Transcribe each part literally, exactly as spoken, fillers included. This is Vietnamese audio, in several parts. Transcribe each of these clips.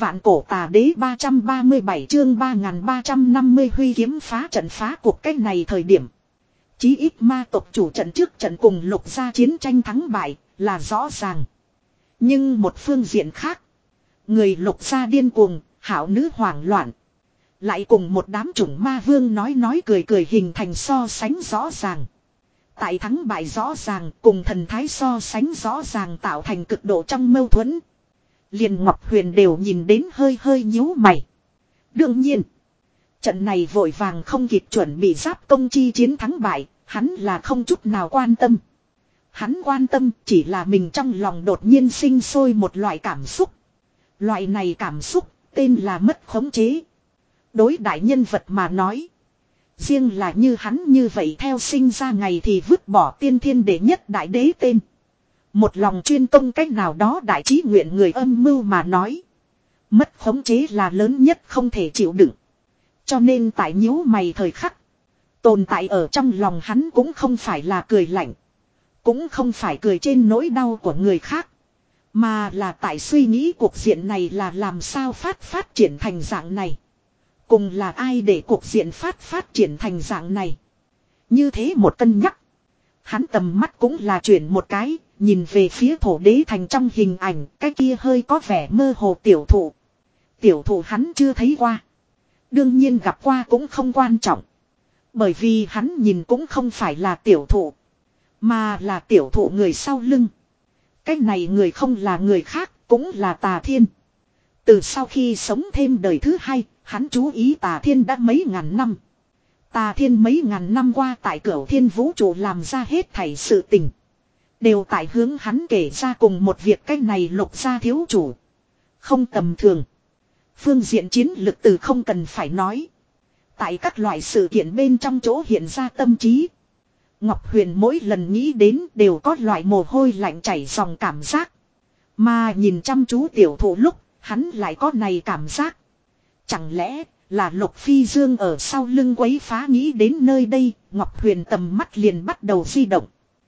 Vạn cổ tà đế ba trăm ba mươi bảy chương ba nghìn ba trăm năm mươi huy kiếm phá trận phá cuộc cách này thời điểm. Chí ít ma tộc chủ trận trước trận cùng lục gia chiến tranh thắng bại là rõ ràng. Nhưng một phương diện khác. Người lục gia điên cuồng, hảo nữ hoảng loạn. Lại cùng một đám chủng ma vương nói nói cười cười hình thành so sánh rõ ràng. Tại thắng bại rõ ràng cùng thần thái so sánh rõ ràng tạo thành cực độ trong mâu thuẫn. Liền Ngọc Huyền đều nhìn đến hơi hơi nhíu mày. Đương nhiên. Trận này vội vàng không kịp chuẩn bị giáp công chi chiến thắng bại. Hắn là không chút nào quan tâm. Hắn quan tâm chỉ là mình trong lòng đột nhiên sinh sôi một loại cảm xúc. Loại này cảm xúc tên là mất khống chế. Đối đại nhân vật mà nói. Riêng là như hắn như vậy theo sinh ra ngày thì vứt bỏ tiên thiên đệ nhất đại đế tên. Một lòng chuyên công cách nào đó đại trí nguyện người âm mưu mà nói. Mất khống chế là lớn nhất không thể chịu đựng. Cho nên tại nhíu mày thời khắc. Tồn tại ở trong lòng hắn cũng không phải là cười lạnh. Cũng không phải cười trên nỗi đau của người khác. Mà là tại suy nghĩ cuộc diện này là làm sao phát phát triển thành dạng này. Cùng là ai để cuộc diện phát phát triển thành dạng này. Như thế một cân nhắc. Hắn tầm mắt cũng là chuyển một cái. Nhìn về phía thổ đế thành trong hình ảnh. Cái kia hơi có vẻ mơ hồ tiểu thụ. Tiểu thụ hắn chưa thấy qua. Đương nhiên gặp qua cũng không quan trọng. Bởi vì hắn nhìn cũng không phải là tiểu thụ. Mà là tiểu thụ người sau lưng. Cái này người không là người khác. Cũng là Tà Thiên. Từ sau khi sống thêm đời thứ hai. Hắn chú ý Tà Thiên đã mấy ngàn năm. Tà Thiên mấy ngàn năm qua tại Cửu Thiên vũ trụ làm ra hết thảy sự tình. Đều tại hướng hắn kể ra cùng một việc cách này lục gia thiếu chủ. Không tầm thường. Phương diện chiến lực từ không cần phải nói. Tại các loại sự kiện bên trong chỗ hiện ra tâm trí. Ngọc Huyền mỗi lần nghĩ đến đều có loại mồ hôi lạnh chảy dòng cảm giác. Mà nhìn chăm chú tiểu thụ lúc, hắn lại có này cảm giác. Chẳng lẽ là Lục Phi Dương ở sau lưng quấy phá nghĩ đến nơi đây, Ngọc Huyền tầm mắt liền bắt đầu di động.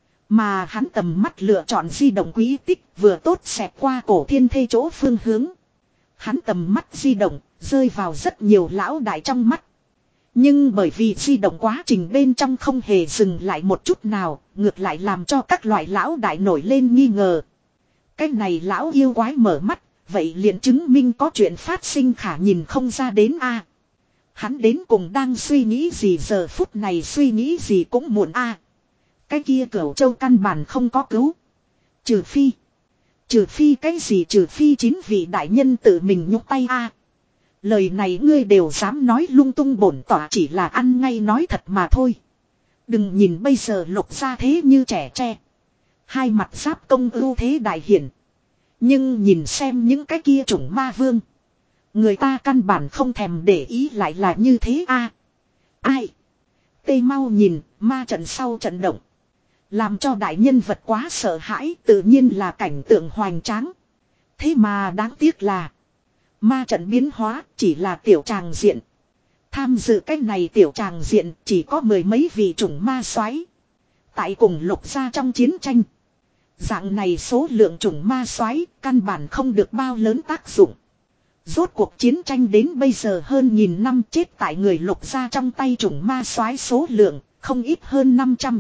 Mà hắn tầm mắt lựa chọn di động quý tích vừa tốt xẹt qua cổ thiên thê chỗ phương hướng. Hắn tầm mắt di động, rơi vào rất nhiều lão đại trong mắt. Nhưng bởi vì di động quá trình bên trong không hề dừng lại một chút nào, ngược lại làm cho các loại lão đại nổi lên nghi ngờ. Cái này lão yêu quái mở mắt, vậy liền chứng minh có chuyện phát sinh khả nhìn không ra đến a. Hắn đến cùng đang suy nghĩ gì giờ phút này suy nghĩ gì cũng muộn a. Cái kia Cửu Châu căn bản không có cứu. Trừ phi. Trừ phi cái gì trừ phi chín vị đại nhân tự mình nhúc tay a. Lời này ngươi đều dám nói lung tung bổn tỏa chỉ là ăn ngay nói thật mà thôi. Đừng nhìn bây giờ lục gia thế như trẻ tre. Hai mặt giáp công ưu thế đại hiển. Nhưng nhìn xem những cái kia chủng ma vương. Người ta căn bản không thèm để ý lại là như thế a. Ai? Tê mau nhìn, ma trận sau trận động. Làm cho đại nhân vật quá sợ hãi tự nhiên là cảnh tượng hoành tráng. Thế mà đáng tiếc là. Ma trận biến hóa chỉ là tiểu tràng diện. Tham dự cái này tiểu tràng diện chỉ có mười mấy vị chủng ma soái. Tại cùng lục gia trong chiến tranh. Dạng này số lượng chủng ma soái căn bản không được bao lớn tác dụng. Rốt cuộc chiến tranh đến bây giờ hơn nghìn năm chết tại người lục gia trong tay chủng ma soái số lượng không ít hơn năm trăm.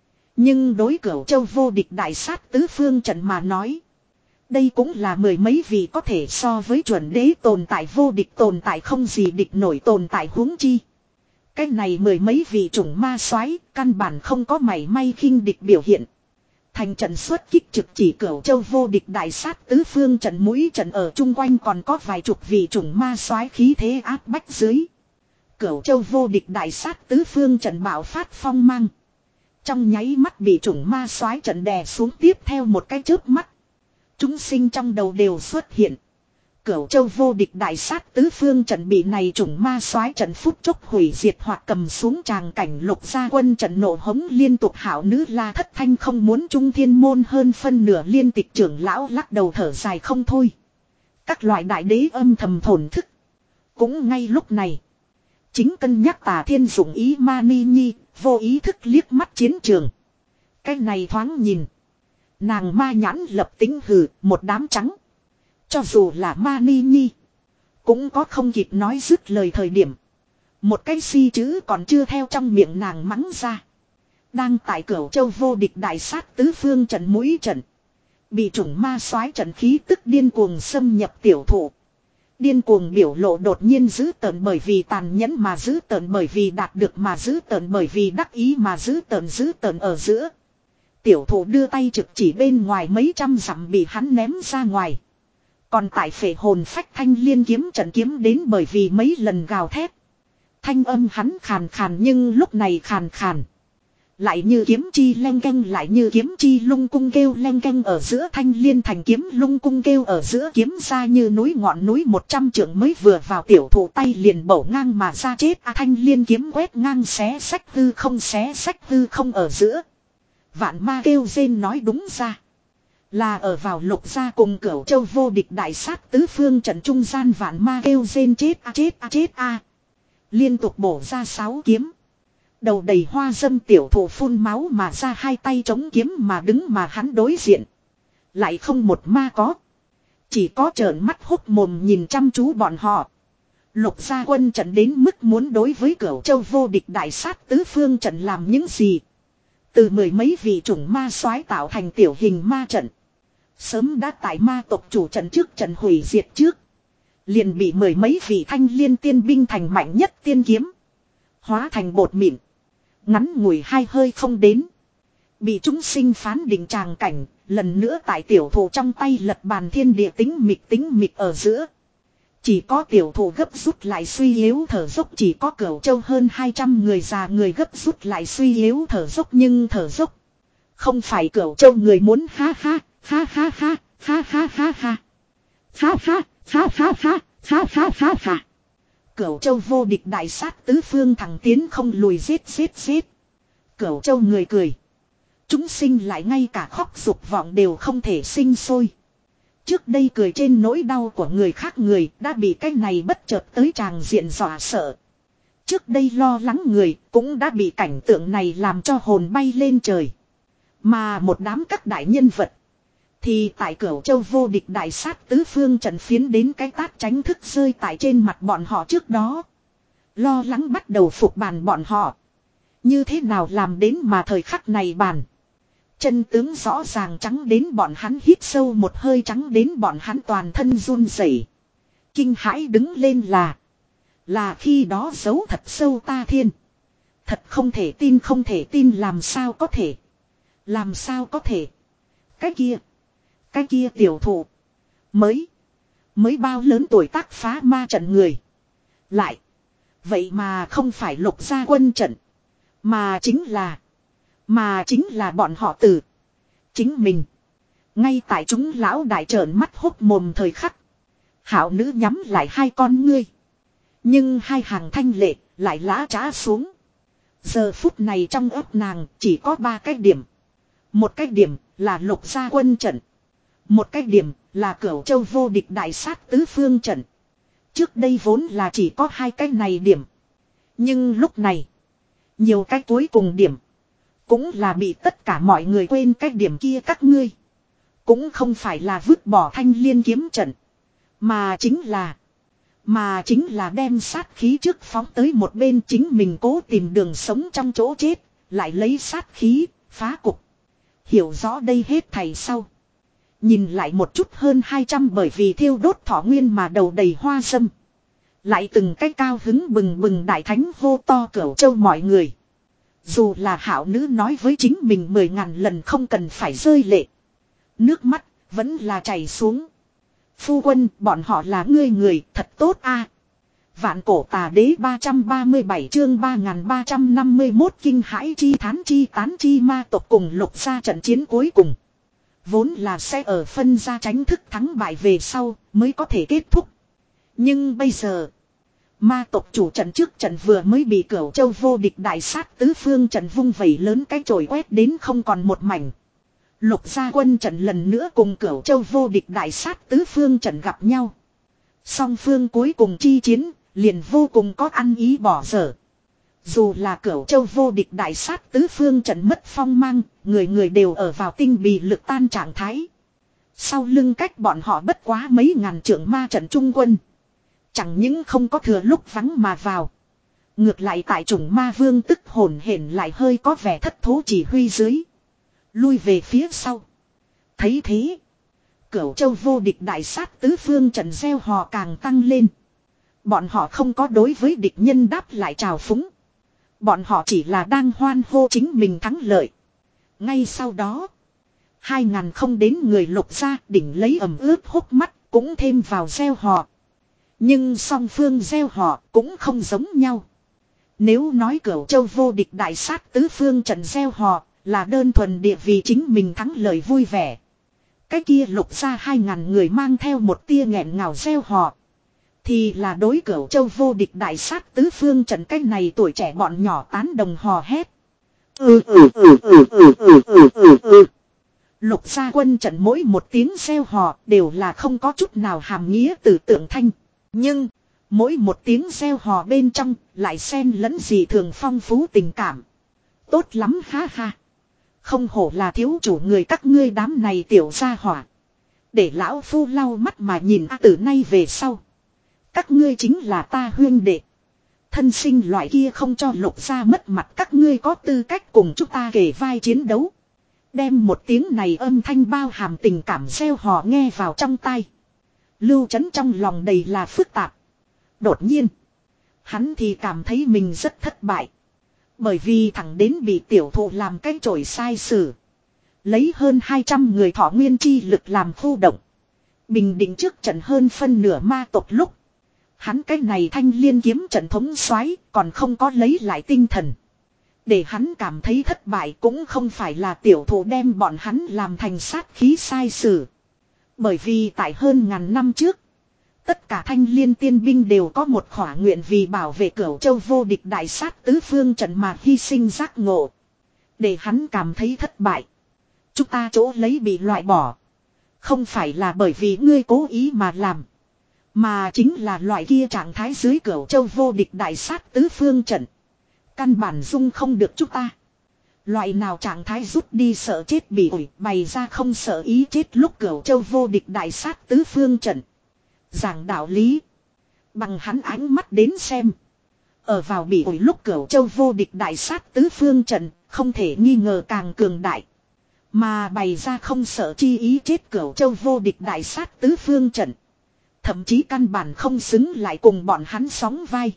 Nhưng đối Cửu Châu vô địch đại sát tứ phương trận mà nói. Đây cũng là mười mấy vị có thể so với chuẩn đế tồn tại vô địch tồn tại không gì địch nổi tồn tại huống chi. Cái này mười mấy vị chủng ma soái căn bản không có mảy may khinh địch biểu hiện. Thành trận xuất kích trực chỉ Cửu Châu vô địch đại sát tứ phương trận mũi trận ở chung quanh còn có vài chục vị chủng ma soái khí thế áp bách dưới. Cửu Châu vô địch đại sát tứ phương trận bạo phát phong mang. Trong nháy mắt bị chủng ma soái trận đè xuống tiếp theo một cái chớp mắt. Chúng sinh trong đầu đều xuất hiện. Cửu Châu vô địch đại sát tứ phương trận bị này chủng ma soái trận phút chốc hủy diệt hoặc cầm xuống tràng cảnh lục gia quân trận nổ hống liên tục hảo nữ La Thất Thanh không muốn trung thiên môn hơn phân nửa liên tịch trưởng lão lắc đầu thở dài không thôi. Các loại đại đế âm thầm thổn thức. Cũng ngay lúc này. Chính cân nhắc Tà Thiên dụng ý ma ni nhi, vô ý thức liếc mắt chiến trường. Cái này thoáng nhìn. Nàng ma nhãn lập tính hừ, một đám trắng. Cho dù là ma ni nhi. Cũng có không kịp nói dứt lời thời điểm. Một cái si chữ còn chưa theo trong miệng nàng mắng ra. Đang tại Cửu Châu vô địch đại sát tứ phương trận mũi trận. Bị chủng ma soái trận khí tức điên cuồng xâm nhập tiểu thụ. Điên cuồng biểu lộ đột nhiên dữ tợn bởi vì tàn nhẫn mà dữ tợn bởi vì đạt được mà dữ tợn bởi vì đắc ý mà dữ tợn dữ tợn ở giữa. Tiểu thụ đưa tay trực chỉ bên ngoài mấy trăm dặm bị hắn ném ra ngoài. Còn tại phệ hồn phách thanh liên kiếm trận kiếm đến bởi vì mấy lần gào thét. Thanh âm hắn khàn khàn nhưng lúc này khàn khàn. Lại như kiếm chi leng keng lại như kiếm chi lung cung kêu leng keng ở giữa thanh liên thành kiếm lung cung kêu ở giữa kiếm ra như núi ngọn núi một trăm trượng mới vừa vào tiểu thụ tay liền bổ ngang mà ra chết a thanh liên kiếm quét ngang xé sách hư không xé sách hư không ở giữa. Vạn ma kêu rên nói đúng ra. Là ở vào Lục gia cùng Cửu Châu vô địch đại sát tứ phương trận trung gian vạn ma kêu rên chết a chết a chết a. Liên tục bổ ra sáu kiếm. Đầu đầy hoa dâm tiểu thụ phun máu mà ra hai tay chống kiếm mà đứng mà hắn đối diện. Lại không một ma có. Chỉ có trợn mắt hốc mồm nhìn chăm chú bọn họ. Lục gia quân trận đến mức muốn đối với Cửu Châu vô địch đại sát tứ phương trận làm những gì. Từ mười mấy vị chủng ma soái tạo thành tiểu hình ma trận. Sớm đã tại ma tộc chủ trận trước trận hủy diệt trước. Liền bị mười mấy vị thanh liên tiên binh thành mạnh nhất tiên kiếm. Hóa thành bột mịn. Ngắn ngủi hai hơi không đến. Bị chúng sinh phán định tràng cảnh. Lần nữa tại tiểu thủ trong tay lật bàn thiên địa tính mịch tính mịch ở giữa. Chỉ có tiểu thủ gấp rút lại suy yếu thở dốc. Chỉ có Cửu Châu hơn hai trăm người già người gấp rút lại suy yếu thở dốc. Nhưng thở dốc. Không phải Cửu Châu người muốn ha ha. Ha ha ha. Ha ha ha ha. Ha ha. Ha ha ha. Ha ha ha ha. Cửu Châu vô địch đại sát tứ phương thẳng tiến không lùi giết giết giết. Cửu Châu người cười. Chúng sinh lại ngay cả khóc dục vọng đều không thể sinh sôi. Trước đây cười trên nỗi đau của người khác người đã bị cái này bất chợt tới tràng diện dọa sợ. Trước đây lo lắng người cũng đã bị cảnh tượng này làm cho hồn bay lên trời. Mà một đám các đại nhân vật. Thì tại Cửu Châu vô địch đại sát tứ phương trận phiến đến cái tát tránh thức rơi tại trên mặt bọn họ trước đó. Lo lắng bắt đầu phục bàn bọn họ. Như thế nào làm đến mà thời khắc này bàn. Chân tướng rõ ràng trắng đến bọn hắn hít sâu một hơi trắng đến bọn hắn toàn thân run rẩy. Kinh hãi đứng lên là. Là khi đó giấu thật sâu ta thiên. Thật không thể tin không thể tin làm sao có thể. Làm sao có thể. Cái kia. Cái kia tiểu thụ. Mới. Mới bao lớn tuổi tác phá ma trận người. Lại. Vậy mà không phải Lục gia quân trận. Mà chính là. Mà chính là bọn họ tử. Chính mình. Ngay tại chúng lão đại trợn mắt hốc mồm thời khắc. Hảo nữ nhắm lại hai con ngươi. Nhưng hai hàng thanh lệ lại lã trá xuống. Giờ phút này trong ấp nàng chỉ có ba cái điểm. Một cái điểm là Lục gia quân trận. Một cái điểm là Cửu Châu vô địch đại sát tứ phương trận. Trước đây vốn là chỉ có hai cái này điểm. Nhưng lúc này. Nhiều cái cuối cùng điểm. Cũng là bị tất cả mọi người quên cái điểm kia các ngươi. Cũng không phải là vứt bỏ thanh liên kiếm trận. Mà chính là. Mà chính là đem sát khí trước phóng tới một bên chính mình cố tìm đường sống trong chỗ chết. Lại lấy sát khí, phá cục. Hiểu rõ đây hết thầy sau. Nhìn lại một chút hơn hai trăm bởi vì thiêu đốt thọ nguyên mà đầu đầy hoa sâm. Lại từng cái cao hứng bừng bừng đại thánh hô to Cửu Châu mọi người. Dù là hảo nữ nói với chính mình mười ngàn lần không cần phải rơi lệ. Nước mắt vẫn là chảy xuống. Phu quân bọn họ là ngươi người thật tốt a. Vạn cổ tà đế ba trăm ba mươi bảy chương ba nghìn ba trăm năm mươi mốt kinh hãi chi thán chi tán chi ma tộc cùng Lục gia trận chiến cuối cùng. Vốn là sẽ ở phân ra tránh thức thắng bại về sau mới có thể kết thúc. Nhưng bây giờ. Ma tộc chủ trận trước trận vừa mới bị Cửu Châu vô địch đại sát tứ phương trận vung vẩy lớn cái chổi quét đến không còn một mảnh. Lục gia quân trận lần nữa cùng Cửu Châu vô địch đại sát tứ phương trận gặp nhau. Song phương cuối cùng chi chiến liền vô cùng có ăn ý bỏ dở. Dù là Cửu Châu vô địch đại sát tứ phương trận mất phong mang, người người đều ở vào tinh bì lực tan trạng thái. Sau lưng cách bọn họ bất quá mấy ngàn trượng ma trận trung quân. Chẳng những không có thừa lúc vắng mà vào. Ngược lại tại chủng ma vương tức hồn hển lại hơi có vẻ thất thố chỉ huy dưới. Lui về phía sau. Thấy thế. Cửu châu vô địch đại sát tứ phương trận gieo hò càng tăng lên. Bọn họ không có đối với địch nhân đáp lại trào phúng. Bọn họ chỉ là đang hoan hô chính mình thắng lợi. Ngay sau đó. Hai ngàn không đến người lục ra đỉnh lấy ẩm ướt hốc mắt cũng thêm vào gieo hò. Nhưng song phương gieo hò cũng không giống nhau. Nếu nói cửu châu vô địch đại sát tứ phương trận gieo hò là đơn thuần địa vì chính mình thắng lợi vui vẻ. Cái kia lục ra hai ngàn người mang theo một tia nghẹn ngào gieo hò. Thì là đối cửu châu vô địch đại sát tứ phương trận cái này tuổi trẻ bọn nhỏ tán đồng hò hét. Ừ ừ ừ ừ ừ ừ ừ ừ ừ. Lục gia quân trận mỗi một tiếng gieo hò đều là không có chút nào hàm nghĩa từ tượng thanh. Nhưng mỗi một tiếng gieo hò bên trong lại xen lẫn gì thường phong phú tình cảm. Tốt lắm ha ha. Không hổ là thiếu chủ người các ngươi đám này tiểu gia hỏa. Để lão phu lau mắt mà nhìn từ nay về sau. Các ngươi chính là ta huyên đệ. Thân sinh loại kia không cho lục gia mất mặt các ngươi có tư cách cùng chúng ta kể vai chiến đấu. Đem một tiếng này âm thanh bao hàm tình cảm gieo hò nghe vào trong tai. Lưu Chấn trong lòng đầy là phức tạp. Đột nhiên. Hắn thì cảm thấy mình rất thất bại. Bởi vì thẳng đến bị tiểu thụ làm cái chổi sai sử. Lấy hơn hai trăm người thọ nguyên chi lực làm khu động. Bình định trước trận hơn phân nửa ma tộc lúc. Hắn cái này thanh liên kiếm trận thống soái còn không có lấy lại tinh thần. Để hắn cảm thấy thất bại cũng không phải là tiểu thụ đem bọn hắn làm thành sát khí sai sử. Bởi vì tại hơn ngàn năm trước. Tất cả thanh liên tiên binh đều có một khỏa nguyện vì bảo vệ cửu châu vô địch đại sát tứ phương trận mà hy sinh giác ngộ. Để hắn cảm thấy thất bại. Chúng ta chỗ lấy bị loại bỏ. Không phải là bởi vì ngươi cố ý mà làm. Mà chính là loại kia trạng thái dưới cửu châu vô địch đại sát tứ phương trận. Căn bản dung không được chúng ta. Loại nào trạng thái rút đi sợ chết bị ủi bày ra không sợ ý chết lúc cửu châu vô địch đại sát tứ phương trận. Giảng đạo lý. Bằng hắn ánh mắt đến xem. Ở vào bị ủi lúc cửu châu vô địch đại sát tứ phương trận. Không thể nghi ngờ càng cường đại. Mà bày ra không sợ chi ý chết cửu châu vô địch đại sát tứ phương trận. Thậm chí căn bản không xứng lại cùng bọn hắn sóng vai.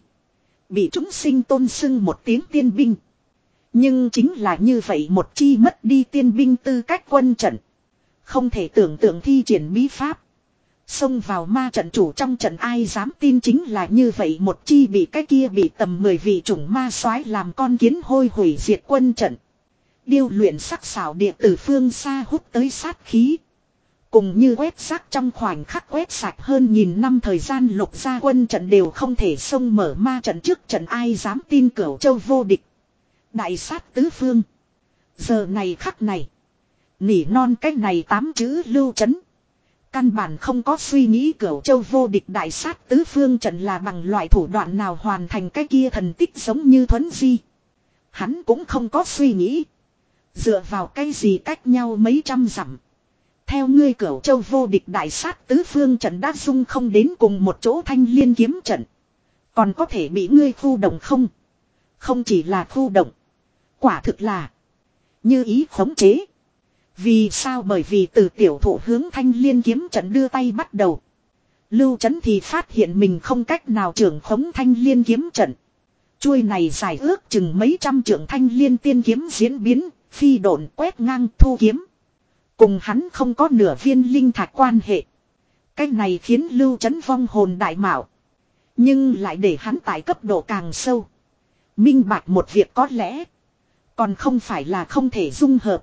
Bị chúng sinh tôn xưng một tiếng tiên binh. Nhưng chính là như vậy một chi mất đi tiên binh tư cách quân trận. Không thể tưởng tượng thi triển bí pháp. Xông vào ma trận chủ trong trận ai dám tin chính là như vậy một chi bị cái kia bị tầm mười vị chủng ma soái làm con kiến hôi hủy diệt quân trận. Điêu luyện sắc xảo địa từ phương xa hút tới sát khí. Cùng như quét rác trong khoảnh khắc quét sạch hơn nghìn năm thời gian lục gia quân trận đều không thể xông mở ma trận trước trận ai dám tin cửu châu vô địch. Đại sát tứ phương. Giờ này khắc này. Nỉ non cách này tám chữ Lưu Chấn. Căn bản không có suy nghĩ cửu châu vô địch đại sát tứ phương trận là bằng loại thủ đoạn nào hoàn thành cái kia thần tích giống như thuấn di. Hắn cũng không có suy nghĩ. Dựa vào cái gì cách nhau mấy trăm dặm. Theo ngươi cửu châu vô địch đại sát tứ phương trận đã dung không đến cùng một chỗ thanh liên kiếm trận. Còn có thể bị ngươi khu động không? Không chỉ là khu động. Quả thực là như ý khống chế. Vì sao? Bởi vì từ tiểu thụ hướng thanh liên kiếm trận đưa tay bắt đầu. Lưu Chấn thì phát hiện mình không cách nào trưởng khống thanh liên kiếm trận. Chuôi này dài ước chừng mấy trăm trượng thanh liên tiên kiếm diễn biến, phi độn quét ngang thu kiếm. Cùng hắn không có nửa viên linh thạch quan hệ. Cái này khiến Lưu Chấn vong hồn đại mạo. Nhưng lại để hắn tại cấp độ càng sâu. Minh bạch một việc có lẽ. Còn không phải là không thể dung hợp.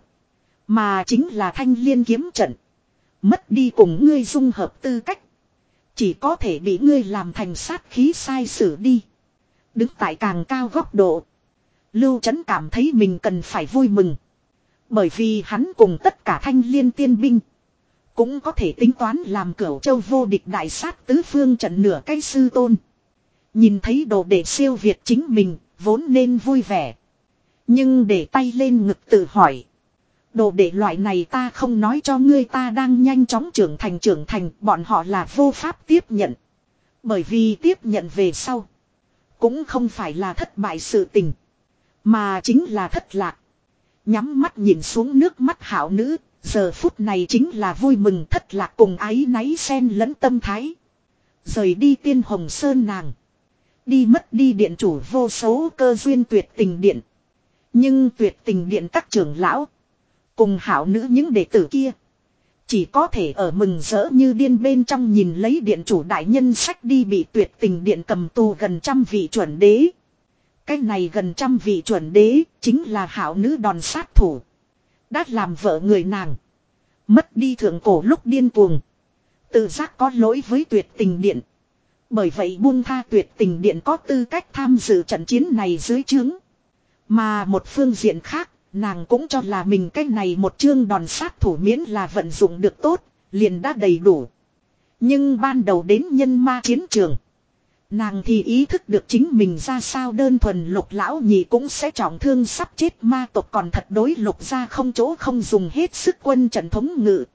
Mà chính là thanh liên kiếm trận. Mất đi cùng ngươi dung hợp tư cách. Chỉ có thể bị ngươi làm thành sát khí sai sử đi. Đứng tại càng cao góc độ. Lưu Chấn cảm thấy mình cần phải vui mừng. Bởi vì hắn cùng tất cả thanh liên tiên binh. Cũng có thể tính toán làm cửu châu vô địch đại sát tứ phương trận nửa cái sư tôn. Nhìn thấy đồ đệ siêu việt chính mình, vốn nên vui vẻ. Nhưng để tay lên ngực tự hỏi. Đồ đệ loại này ta không nói cho ngươi ta đang nhanh chóng trưởng thành trưởng thành, bọn họ là vô pháp tiếp nhận. Bởi vì tiếp nhận về sau. Cũng không phải là thất bại sự tình. Mà chính là thất lạc. Nhắm mắt nhìn xuống nước mắt hảo nữ. Giờ phút này chính là vui mừng thất lạc cùng áy náy xen lẫn tâm thái. Rời đi Tiên Hồng Sơn nàng. Đi mất đi điện chủ vô số cơ duyên tuyệt tình điện. Nhưng tuyệt tình điện các trưởng lão. Cùng hảo nữ những đệ tử kia. Chỉ có thể ở mừng rỡ như điên bên trong nhìn lấy điện chủ đại nhân sách đi bị tuyệt tình điện cầm tù gần trăm vị chuẩn đế. Cái này gần trăm vị chuẩn đế chính là hảo nữ đòn sát thủ. Đã làm vợ người nàng. Mất đi thượng cổ lúc điên cuồng. Tự giác có lỗi với tuyệt tình điện. Bởi vậy buông tha tuyệt tình điện có tư cách tham dự trận chiến này dưới trướng. Mà một phương diện khác, nàng cũng cho là mình cái này một chương đòn sát thủ miễn là vận dụng được tốt, liền đã đầy đủ. Nhưng ban đầu đến nhân ma chiến trường. Nàng thì ý thức được chính mình ra sao đơn thuần Lục lão nhị cũng sẽ trọng thương sắp chết ma tộc còn thật đối Lục ra không chỗ không dùng hết sức quân trận thống ngự.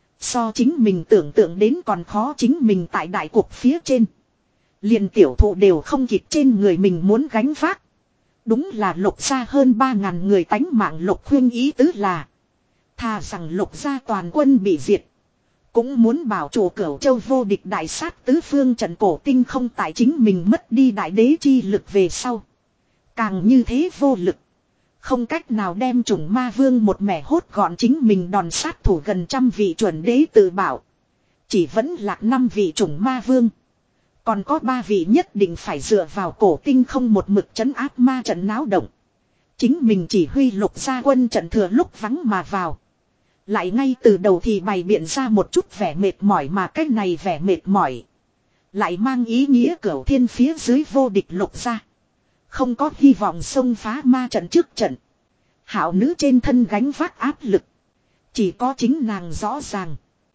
So chính mình tưởng tượng đến còn khó chính mình tại đại cuộc phía trên. Liền tiểu thụ đều không kịp trên người mình muốn gánh vác. Đúng là Lục ra hơn ba ngàn người tánh mạng Lục khuyên ý tứ là. Thà rằng Lục ra toàn quân bị diệt. Cũng muốn bảo chủ Cửu Châu vô địch đại sát tứ phương trận cổ tinh không tại chính mình mất đi đại đế chi lực về sau. Càng như thế vô lực. Không cách nào đem chủng ma vương một mẻ hốt gọn chính mình đòn sát thủ gần trăm vị chuẩn đế tự bảo. Chỉ vẫn là năm vị chủng ma vương. Còn có ba vị nhất định phải dựa vào cổ tinh không một mực trấn áp ma trận náo động. Chính mình chỉ huy Lục gia quân trận thừa lúc vắng mà vào. Lại ngay từ đầu thì bày biện ra một chút vẻ mệt mỏi mà cái này vẻ mệt mỏi. Lại mang ý nghĩa cửu thiên phía dưới vô địch Lục gia. Không có hy vọng xông phá ma trận trước trận. Hảo nữ trên thân gánh vác áp lực. Chỉ có chính nàng rõ ràng.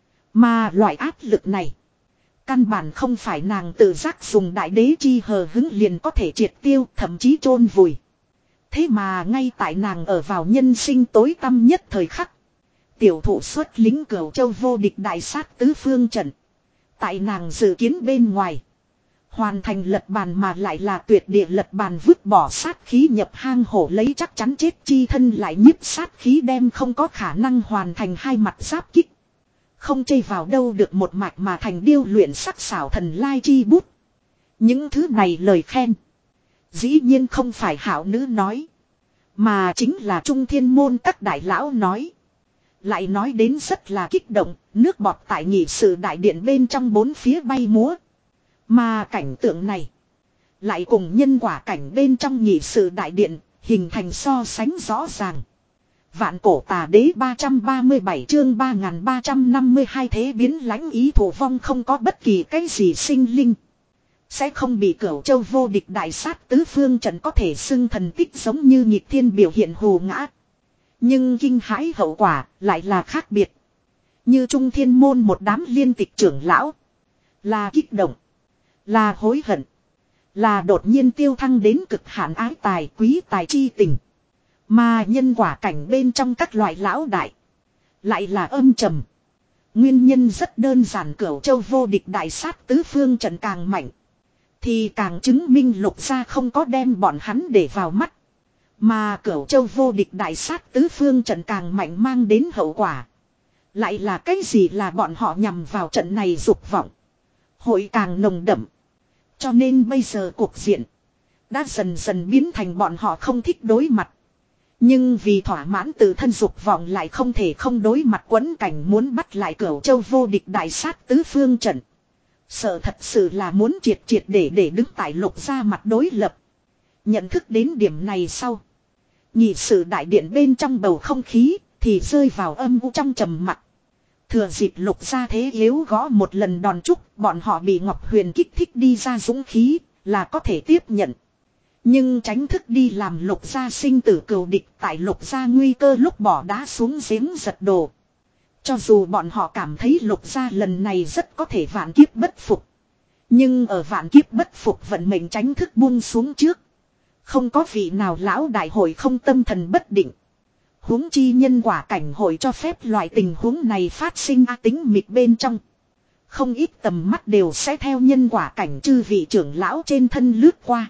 Mà loại áp lực này. Căn bản không phải nàng tự giác dùng đại đế chi hờ hứng liền có thể triệt tiêu thậm chí chôn vùi. Thế mà ngay tại nàng ở vào nhân sinh tối tăm nhất thời khắc. Tiểu thụ xuất lính Cửu Châu vô địch đại sát tứ phương trận. Tại nàng dự kiến bên ngoài. Hoàn thành lật bàn mà lại là tuyệt địa lật bàn vứt bỏ sát khí nhập hang hổ lấy chắc chắn chết chi thân lại nhiếp sát khí đem không có khả năng hoàn thành hai mặt giáp kích. Không chây vào đâu được một mạch mà thành điêu luyện sắc xảo thần lai chi bút. Những thứ này lời khen. Dĩ nhiên không phải hảo nữ nói. Mà chính là Trung Thiên môn các đại lão nói. Lại nói đến rất là kích động, nước bọt tại nghị sự đại điện bên trong bốn phía bay múa. Mà cảnh tượng này. Lại cùng nhân quả cảnh bên trong nghị sự đại điện, hình thành so sánh rõ ràng. Vạn cổ tà đế ba trăm ba mươi bảy chương ba nghìn ba trăm năm mươi hai thế biến lãnh ý thủ vong không có bất kỳ cái gì sinh linh. Sẽ không bị Cửu Châu vô địch đại sát tứ phương trận có thể xưng thần tích giống như nhịp thiên biểu hiện hù ngã. Nhưng kinh hãi hậu quả lại là khác biệt. Như Trung Thiên môn một đám liên tịch trưởng lão. Là kích động. Là hối hận. Là đột nhiên tiêu thăng đến cực hạn ái tài quý tài chi tình. Mà nhân quả cảnh bên trong các loại lão đại. Lại là âm trầm. Nguyên nhân rất đơn giản Cửu Châu vô địch đại sát tứ phương trận càng mạnh. Thì càng chứng minh Lục gia không có đem bọn hắn để vào mắt. Mà Cửu Châu vô địch đại sát tứ phương trận càng mạnh mang đến hậu quả. Lại là cái gì là bọn họ nhằm vào trận này dục vọng. Hội càng nồng đậm. Cho nên bây giờ cuộc diện. Đã dần dần biến thành bọn họ không thích đối mặt. Nhưng vì thỏa mãn tự thân dục vọng lại không thể không đối mặt quẫn cảnh muốn bắt lại Cửu Châu vô địch đại sát tứ phương trận. Sợ thật sự là muốn triệt triệt để để đứng tại Lục gia mặt đối lập. Nhận thức đến điểm này sau. Nhị sự đại điện bên trong bầu không khí thì rơi vào âm u trong trầm mặc. Thừa dịp Lục gia thế yếu gõ một lần đòn trúc, bọn họ bị Ngọc Huyền kích thích đi ra dũng khí là có thể tiếp nhận. Nhưng tránh thức đi làm Lục gia sinh tử cừu địch tại Lục gia nguy cơ lúc bỏ đá xuống giếng giật đồ. Cho dù bọn họ cảm thấy Lục gia lần này rất có thể vạn kiếp bất phục. Nhưng ở vạn kiếp bất phục vận mệnh tránh thức buông xuống trước. Không có vị nào lão đại hội không tâm thần bất định. Huống chi nhân quả cảnh hội cho phép loại tình huống này phát sinh a tính mịt bên trong. Không ít tầm mắt đều sẽ theo nhân quả cảnh chư vị trưởng lão trên thân lướt qua.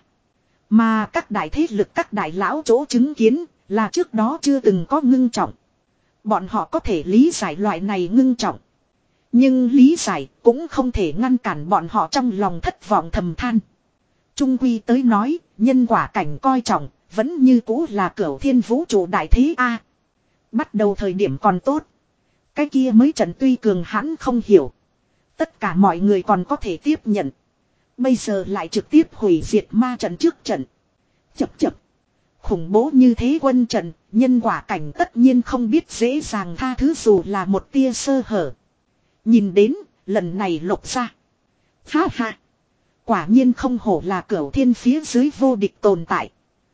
Mà các đại thế lực các đại lão chỗ chứng kiến là trước đó chưa từng có ngưng trọng. Bọn họ có thể lý giải loại này ngưng trọng. Nhưng lý giải cũng không thể ngăn cản bọn họ trong lòng thất vọng thầm than. Trung quy tới nói, nhân quả cảnh coi trọng, vẫn như cũ là cửu thiên vũ trụ đại thế A. Bắt đầu thời điểm còn tốt. Cái kia mới trận tuy cường hãn không hiểu. Tất cả mọi người còn có thể tiếp nhận. Bây giờ lại trực tiếp hủy diệt ma trận trước trận. Chập chập. Khủng bố như thế quân trận, nhân quả cảnh tất nhiên không biết dễ dàng tha thứ dù là một tia sơ hở. Nhìn đến, lần này lục ra. Ha ha. Quả nhiên không hổ là cửu thiên phía dưới vô địch tồn tại.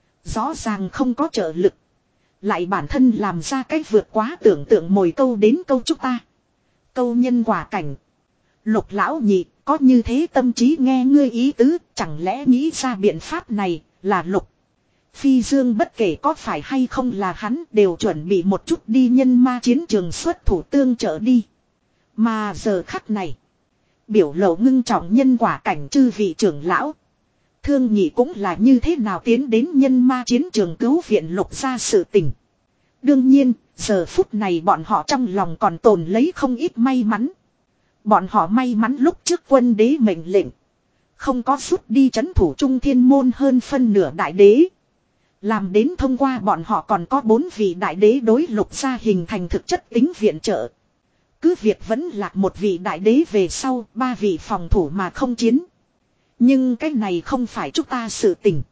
Rõ ràng không có trợ lực. Lại bản thân làm ra cách vượt quá tưởng tượng mồi câu đến câu chúng ta. Câu nhân quả cảnh. Lục lão nhị, có như thế tâm trí nghe ngươi ý tứ, chẳng lẽ nghĩ ra biện pháp này, là lục. Phi Dương bất kể có phải hay không là hắn đều chuẩn bị một chút đi nhân ma chiến trường xuất thủ tương trợ đi. Mà giờ khắc này, biểu lộ ngưng trọng nhân quả cảnh chư vị trưởng lão. Thương nhị cũng là như thế nào tiến đến nhân ma chiến trường cứu viện lục ra sự tình. Đương nhiên, giờ phút này bọn họ trong lòng còn tồn lấy không ít may mắn. Bọn họ may mắn lúc trước quân đế mệnh lệnh. Không có rút đi trấn thủ trung thiên môn hơn phân nửa đại đế. Làm đến thông qua bọn họ còn có bốn vị đại đế đối lục ra hình thành thực chất tính viện trợ. Cứ việc vẫn là một vị đại đế về sau, ba vị phòng thủ mà không chiến. Nhưng cái này không phải chúng ta sự tình.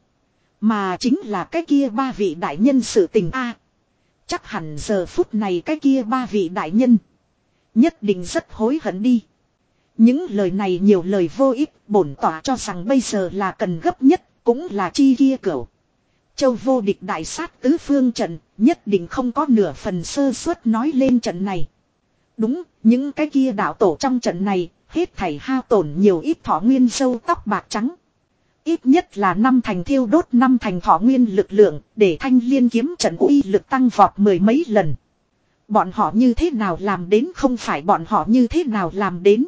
Mà chính là cái kia ba vị đại nhân sự tình a. Chắc hẳn giờ phút này cái kia ba vị đại nhân. Nhất định rất hối hận đi. Những lời này nhiều lời vô ích, bổn tỏa cho rằng bây giờ là cần gấp nhất, cũng là chi kia cửu. Châu vô địch đại sát tứ phương trận, nhất định không có nửa phần sơ suất nói lên trận này. Đúng, những cái kia đạo tổ trong trận này, hết thảy hao tổn nhiều ít thọ nguyên râu tóc bạc trắng. Ít nhất là năm thành thiêu đốt năm thành thọ nguyên lực lượng, để thanh liên kiếm trận uy lực tăng vọt mười mấy lần. Bọn họ như thế nào làm đến không phải bọn họ như thế nào làm đến.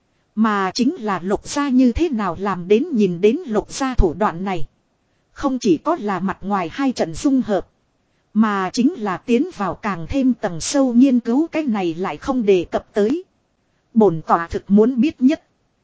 Mà chính là lục gia như thế nào làm đến nhìn đến lục gia thủ đoạn này. Không chỉ có là mặt ngoài hai trận dung hợp. Mà chính là tiến vào càng thêm tầng sâu nghiên cứu cái này lại không đề cập tới. Bổn tỏa thực muốn biết nhất.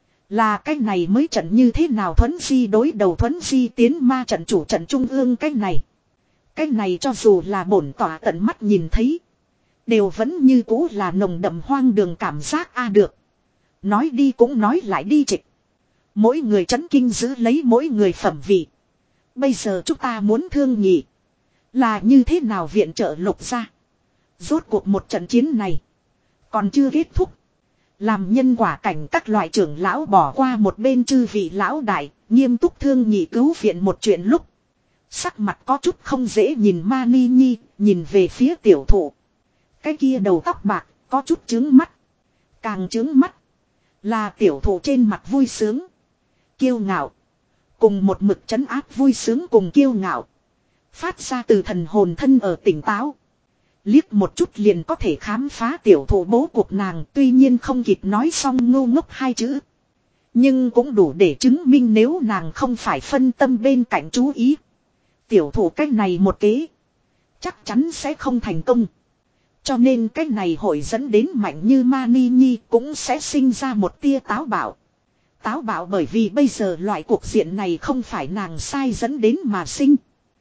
Là cái này mới trận như thế nào thuấn di đối đầu thuấn di tiến ma trận chủ trận trung ương cái này. Cái này cho dù là bổn tỏa tận mắt nhìn thấy. Đều vẫn như cũ là nồng đậm hoang đường cảm giác a được. Nói đi cũng nói lại đi trịch. Mỗi người chấn kinh giữ lấy mỗi người phẩm vị. Bây giờ chúng ta muốn thương nghị. Là như thế nào viện trợ lục ra. Rốt cuộc một trận chiến này. Còn chưa kết thúc. Làm nhân quả cảnh các loại trưởng lão bỏ qua một bên chư vị lão đại. Nghiêm túc thương nghị cứu viện một chuyện lúc. Sắc mặt có chút không dễ nhìn ma ni nhi. Nhìn về phía tiểu thụ. Cái kia đầu tóc bạc có chút trướng mắt. Càng trướng mắt. Là tiểu thụ trên mặt vui sướng. Kiêu ngạo. Cùng một mực trấn áp vui sướng cùng kiêu ngạo. Phát ra từ thần hồn thân ở tỉnh táo. Liếc một chút liền có thể khám phá tiểu thụ bố cuộc nàng. Tuy nhiên không kịp nói xong ngu ngốc hai chữ. Nhưng cũng đủ để chứng minh nếu nàng không phải phân tâm bên cạnh chú ý. Tiểu thụ cách này một kế. Chắc chắn sẽ không thành công. Cho nên cái này hội dẫn đến mạnh như Mani Nhi cũng sẽ sinh ra một tia táo bạo. Táo bạo bởi vì bây giờ loại cuộc diện này không phải nàng sai dẫn đến mà sinh.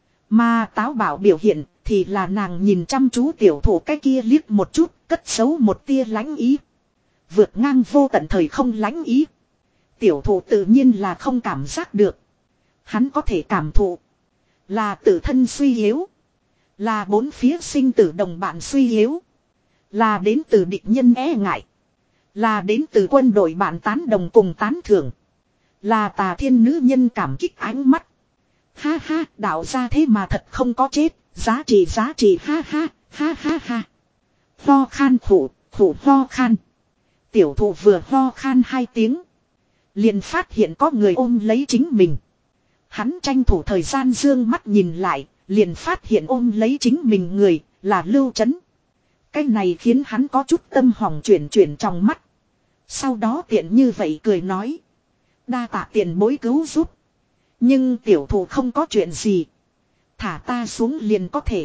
Mà táo bạo biểu hiện thì là nàng nhìn chăm chú tiểu thủ cái kia liếc một chút, cất giấu một tia lãnh ý. Vượt ngang vô tận thời không lãnh ý. Tiểu thủ tự nhiên là không cảm giác được. Hắn có thể cảm thụ. Là tự thân suy yếu. Là bốn phía sinh tử đồng bạn suy yếu. Là đến từ địch nhân e ngại. Là đến từ quân đội bạn tán đồng cùng tán thưởng. Là tà thiên nữ nhân cảm kích ánh mắt. Ha ha, đạo ra thế mà thật không có chết. Giá trị giá trị ha ha, ha ha ha. Ho khan khủ, khủ ho khan. Tiểu thụ vừa ho khan hai tiếng. Liền phát hiện có người ôm lấy chính mình. Hắn tranh thủ thời gian dương mắt nhìn lại. Liền phát hiện ôm lấy chính mình người là Lưu Chấn. Cái này khiến hắn có chút tâm hỏng chuyển chuyển trong mắt. Sau đó tiện như vậy cười nói. Đa tạ tiền bối cứu giúp. Nhưng tiểu thủ không có chuyện gì. Thả ta xuống liền có thể.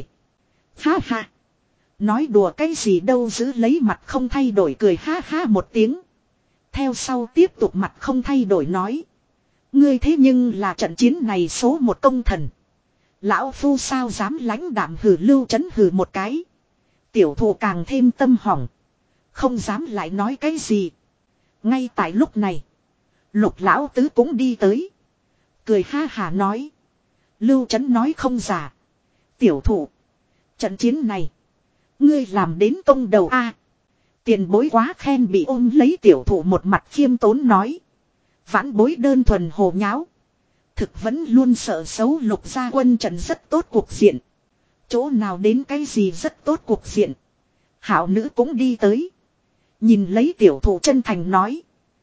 Ha ha. Nói đùa cái gì đâu, giữ lấy mặt không thay đổi cười ha ha một tiếng. Theo sau tiếp tục mặt không thay đổi nói. Ngươi thế nhưng là trận chiến này số một công thần. Lão phu sao dám lãnh đạm hừ, Lưu Chấn hừ một cái. Tiểu thủ càng thêm tâm hỏng. Không dám lại nói cái gì. Ngay tại lúc này. Lục lão tứ cũng đi tới. Cười ha hà nói. Lưu Chấn nói không giả. Tiểu thủ. Trận chiến này. Ngươi làm đến công đầu a. Tiền bối quá khen, bị ôm lấy tiểu thủ một mặt khiêm tốn nói. Vãn bối đơn thuần hồ nháo. Thực vẫn luôn sợ xấu, Lục gia quân trận rất tốt cuộc diện. Chỗ nào đến cái gì rất tốt cuộc diện. Hảo nữ cũng đi tới. Nhìn lấy tiểu thủ chân thành nói.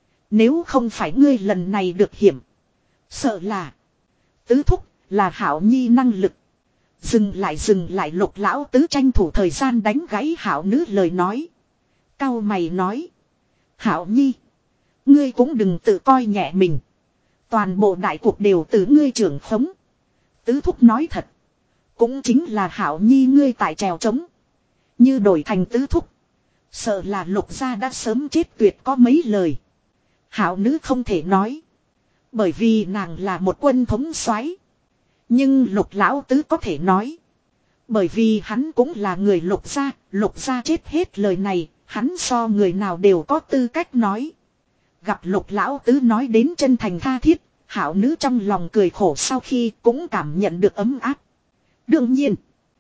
Nếu không phải ngươi lần này được hiểm. Sợ là. Tứ thúc là Hảo nhi năng lực. Dừng lại dừng lại, Lục lão tứ tranh thủ thời gian đánh gãy Hảo nữ lời nói. Cao mày nói. Hảo nhi. Ngươi cũng đừng tự coi nhẹ mình. Toàn bộ đại cuộc đều từ ngươi trưởng khống. Tứ thúc nói thật. Cũng chính là Hảo nhi ngươi tại trèo trống. Như đổi thành tứ thúc. Sợ là Lục gia đã sớm chết tuyệt có mấy lời. Hảo nữ không thể nói. Bởi vì nàng là một quân thống soái. Nhưng Lục lão tứ có thể nói. Bởi vì hắn cũng là người Lục gia. Lục gia chết hết lời này. Hắn so người nào đều có tư cách nói. Gặp Lục lão tứ nói đến chân thành tha thiết. Hảo nữ trong lòng cười khổ, sau khi cũng cảm nhận được ấm áp. Đương nhiên.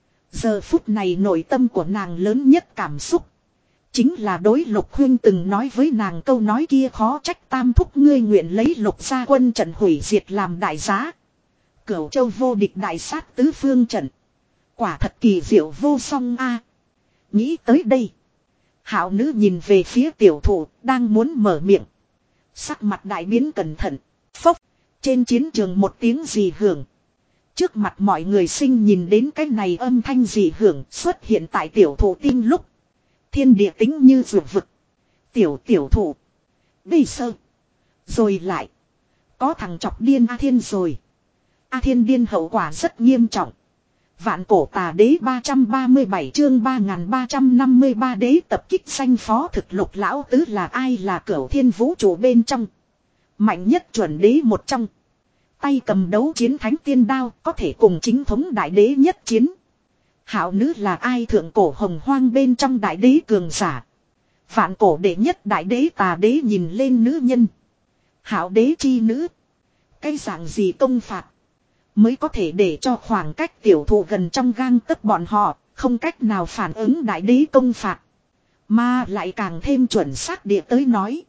Giờ phút này nội tâm của nàng lớn nhất cảm xúc. Chính là đối Lục huynh từng nói với nàng câu nói kia, khó trách tam thúc ngươi nguyện lấy Lục gia quân trận hủy diệt làm đại giá. Cửu châu vô địch đại sát tứ phương trận. Quả thật kỳ diệu vô song a. Nghĩ tới đây. Hảo nữ nhìn về phía tiểu thủ, đang muốn mở miệng. Sắc mặt đại biến cẩn thận. Phốc. Trên chiến trường một tiếng dị hưởng. Trước mặt mọi người sinh nhìn đến cái này âm thanh dị hưởng xuất hiện tại tiểu thủ tim lúc. Thiên địa tính như vượt vực. Tiểu tiểu thủ. Bây sơ. Rồi lại. Có thằng chọc điên A Thiên rồi. A Thiên điên hậu quả rất nghiêm trọng. Vạn cổ tà đế ba trăm ba mươi bảy chương ba nghìn ba trăm năm mươi ba đế tập kích danh phó thực. Lục lão tứ là ai? Là Cửu thiên vũ trụ bên trong. Mạnh nhất chuẩn đế một trong. Tay cầm đấu chiến thánh tiên đao, có thể cùng chính thống đại đế nhất chiến. Hảo nữ là ai? Thượng cổ hồng hoang bên trong đại đế cường giả. Vạn cổ đệ nhất đại đế tà đế nhìn lên nữ nhân. Hảo đế chi nữ. Cái dạng gì công phạt mới có thể để cho khoảng cách tiểu thụ gần trong gang tấc bọn họ không cách nào phản ứng đại đế công phạt. Mà lại càng thêm chuẩn xác địa tới nói.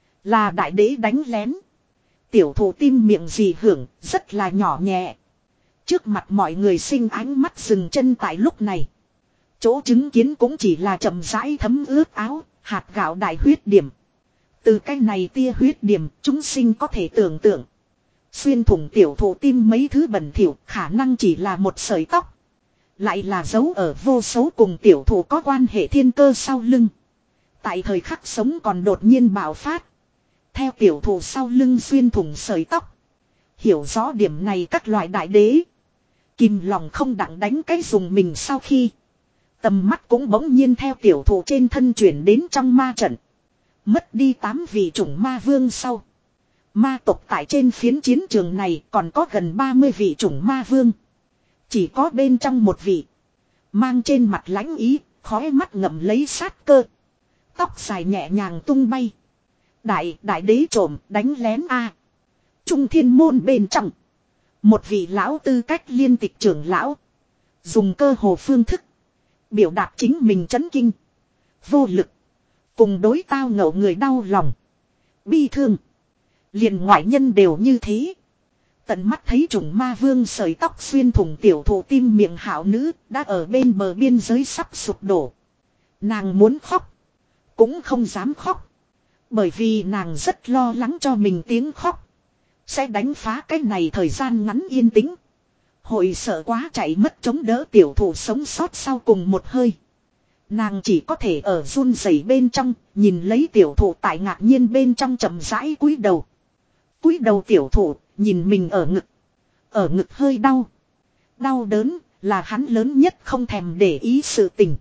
Là đại đế đánh lén. Tiểu thụ tim miệng dị hưởng rất là nhỏ nhẹ. Trước mặt mọi người sinh ánh mắt dừng chân tại lúc này. Chỗ chứng kiến cũng chỉ là chậm rãi thấm ướt áo, hạt gạo đại huyết điểm. Từ cái này tia huyết điểm chúng sinh có thể tưởng tượng. Xuyên thủng tiểu thụ tim mấy thứ bẩn thỉu, khả năng chỉ là một sợi tóc. Lại là dấu ở vô số cùng tiểu thụ có quan hệ thiên cơ sau lưng. Tại thời khắc sống còn đột nhiên bạo phát. Theo tiểu thụ sau lưng xuyên thủng sợi tóc. Hiểu rõ điểm này các loại đại đế. Kìm lòng không đặng đánh cái dùng mình, sau khi. Tầm mắt cũng bỗng nhiên theo tiểu thụ trên thân chuyển đến trong ma trận. Mất đi tám vị chủng ma vương sau. Ma tộc tại trên phiến chiến trường này còn có gần ba mươi vị chủng ma vương. Chỉ có bên trong một vị. Mang trên mặt lãnh ý, khóe mắt ngậm lấy sát cơ. Tóc dài nhẹ nhàng tung bay. Đại, đại đế trộm, đánh lén a. Trung thiên môn bên trong. Một vị lão tư cách liên tịch trưởng lão. Dùng cơ hồ phương thức. Biểu đạt chính mình chấn kinh. Vô lực. Cùng đối tao ngộ người đau lòng. Bi thương. Liền ngoại nhân đều như thế. Tận mắt thấy trùng ma vương sợi tóc xuyên thủng tiểu thụ tim miệng hảo nữ đã ở bên bờ biên giới sắp sụp đổ. Nàng muốn khóc. Cũng không dám khóc. Bởi vì nàng rất lo lắng cho mình tiếng khóc. Sẽ đánh phá cái này thời gian ngắn yên tĩnh. Hội sợ quá chạy mất chống đỡ tiểu thụ sống sót sau cùng một hơi. Nàng chỉ có thể ở run rẩy bên trong, nhìn lấy tiểu thụ tại ngạc nhiên bên trong chậm rãi cúi đầu. Cúi đầu tiểu thụ, nhìn mình ở ngực. Ở ngực hơi đau. Đau đớn, là hắn lớn nhất không thèm để ý sự tình.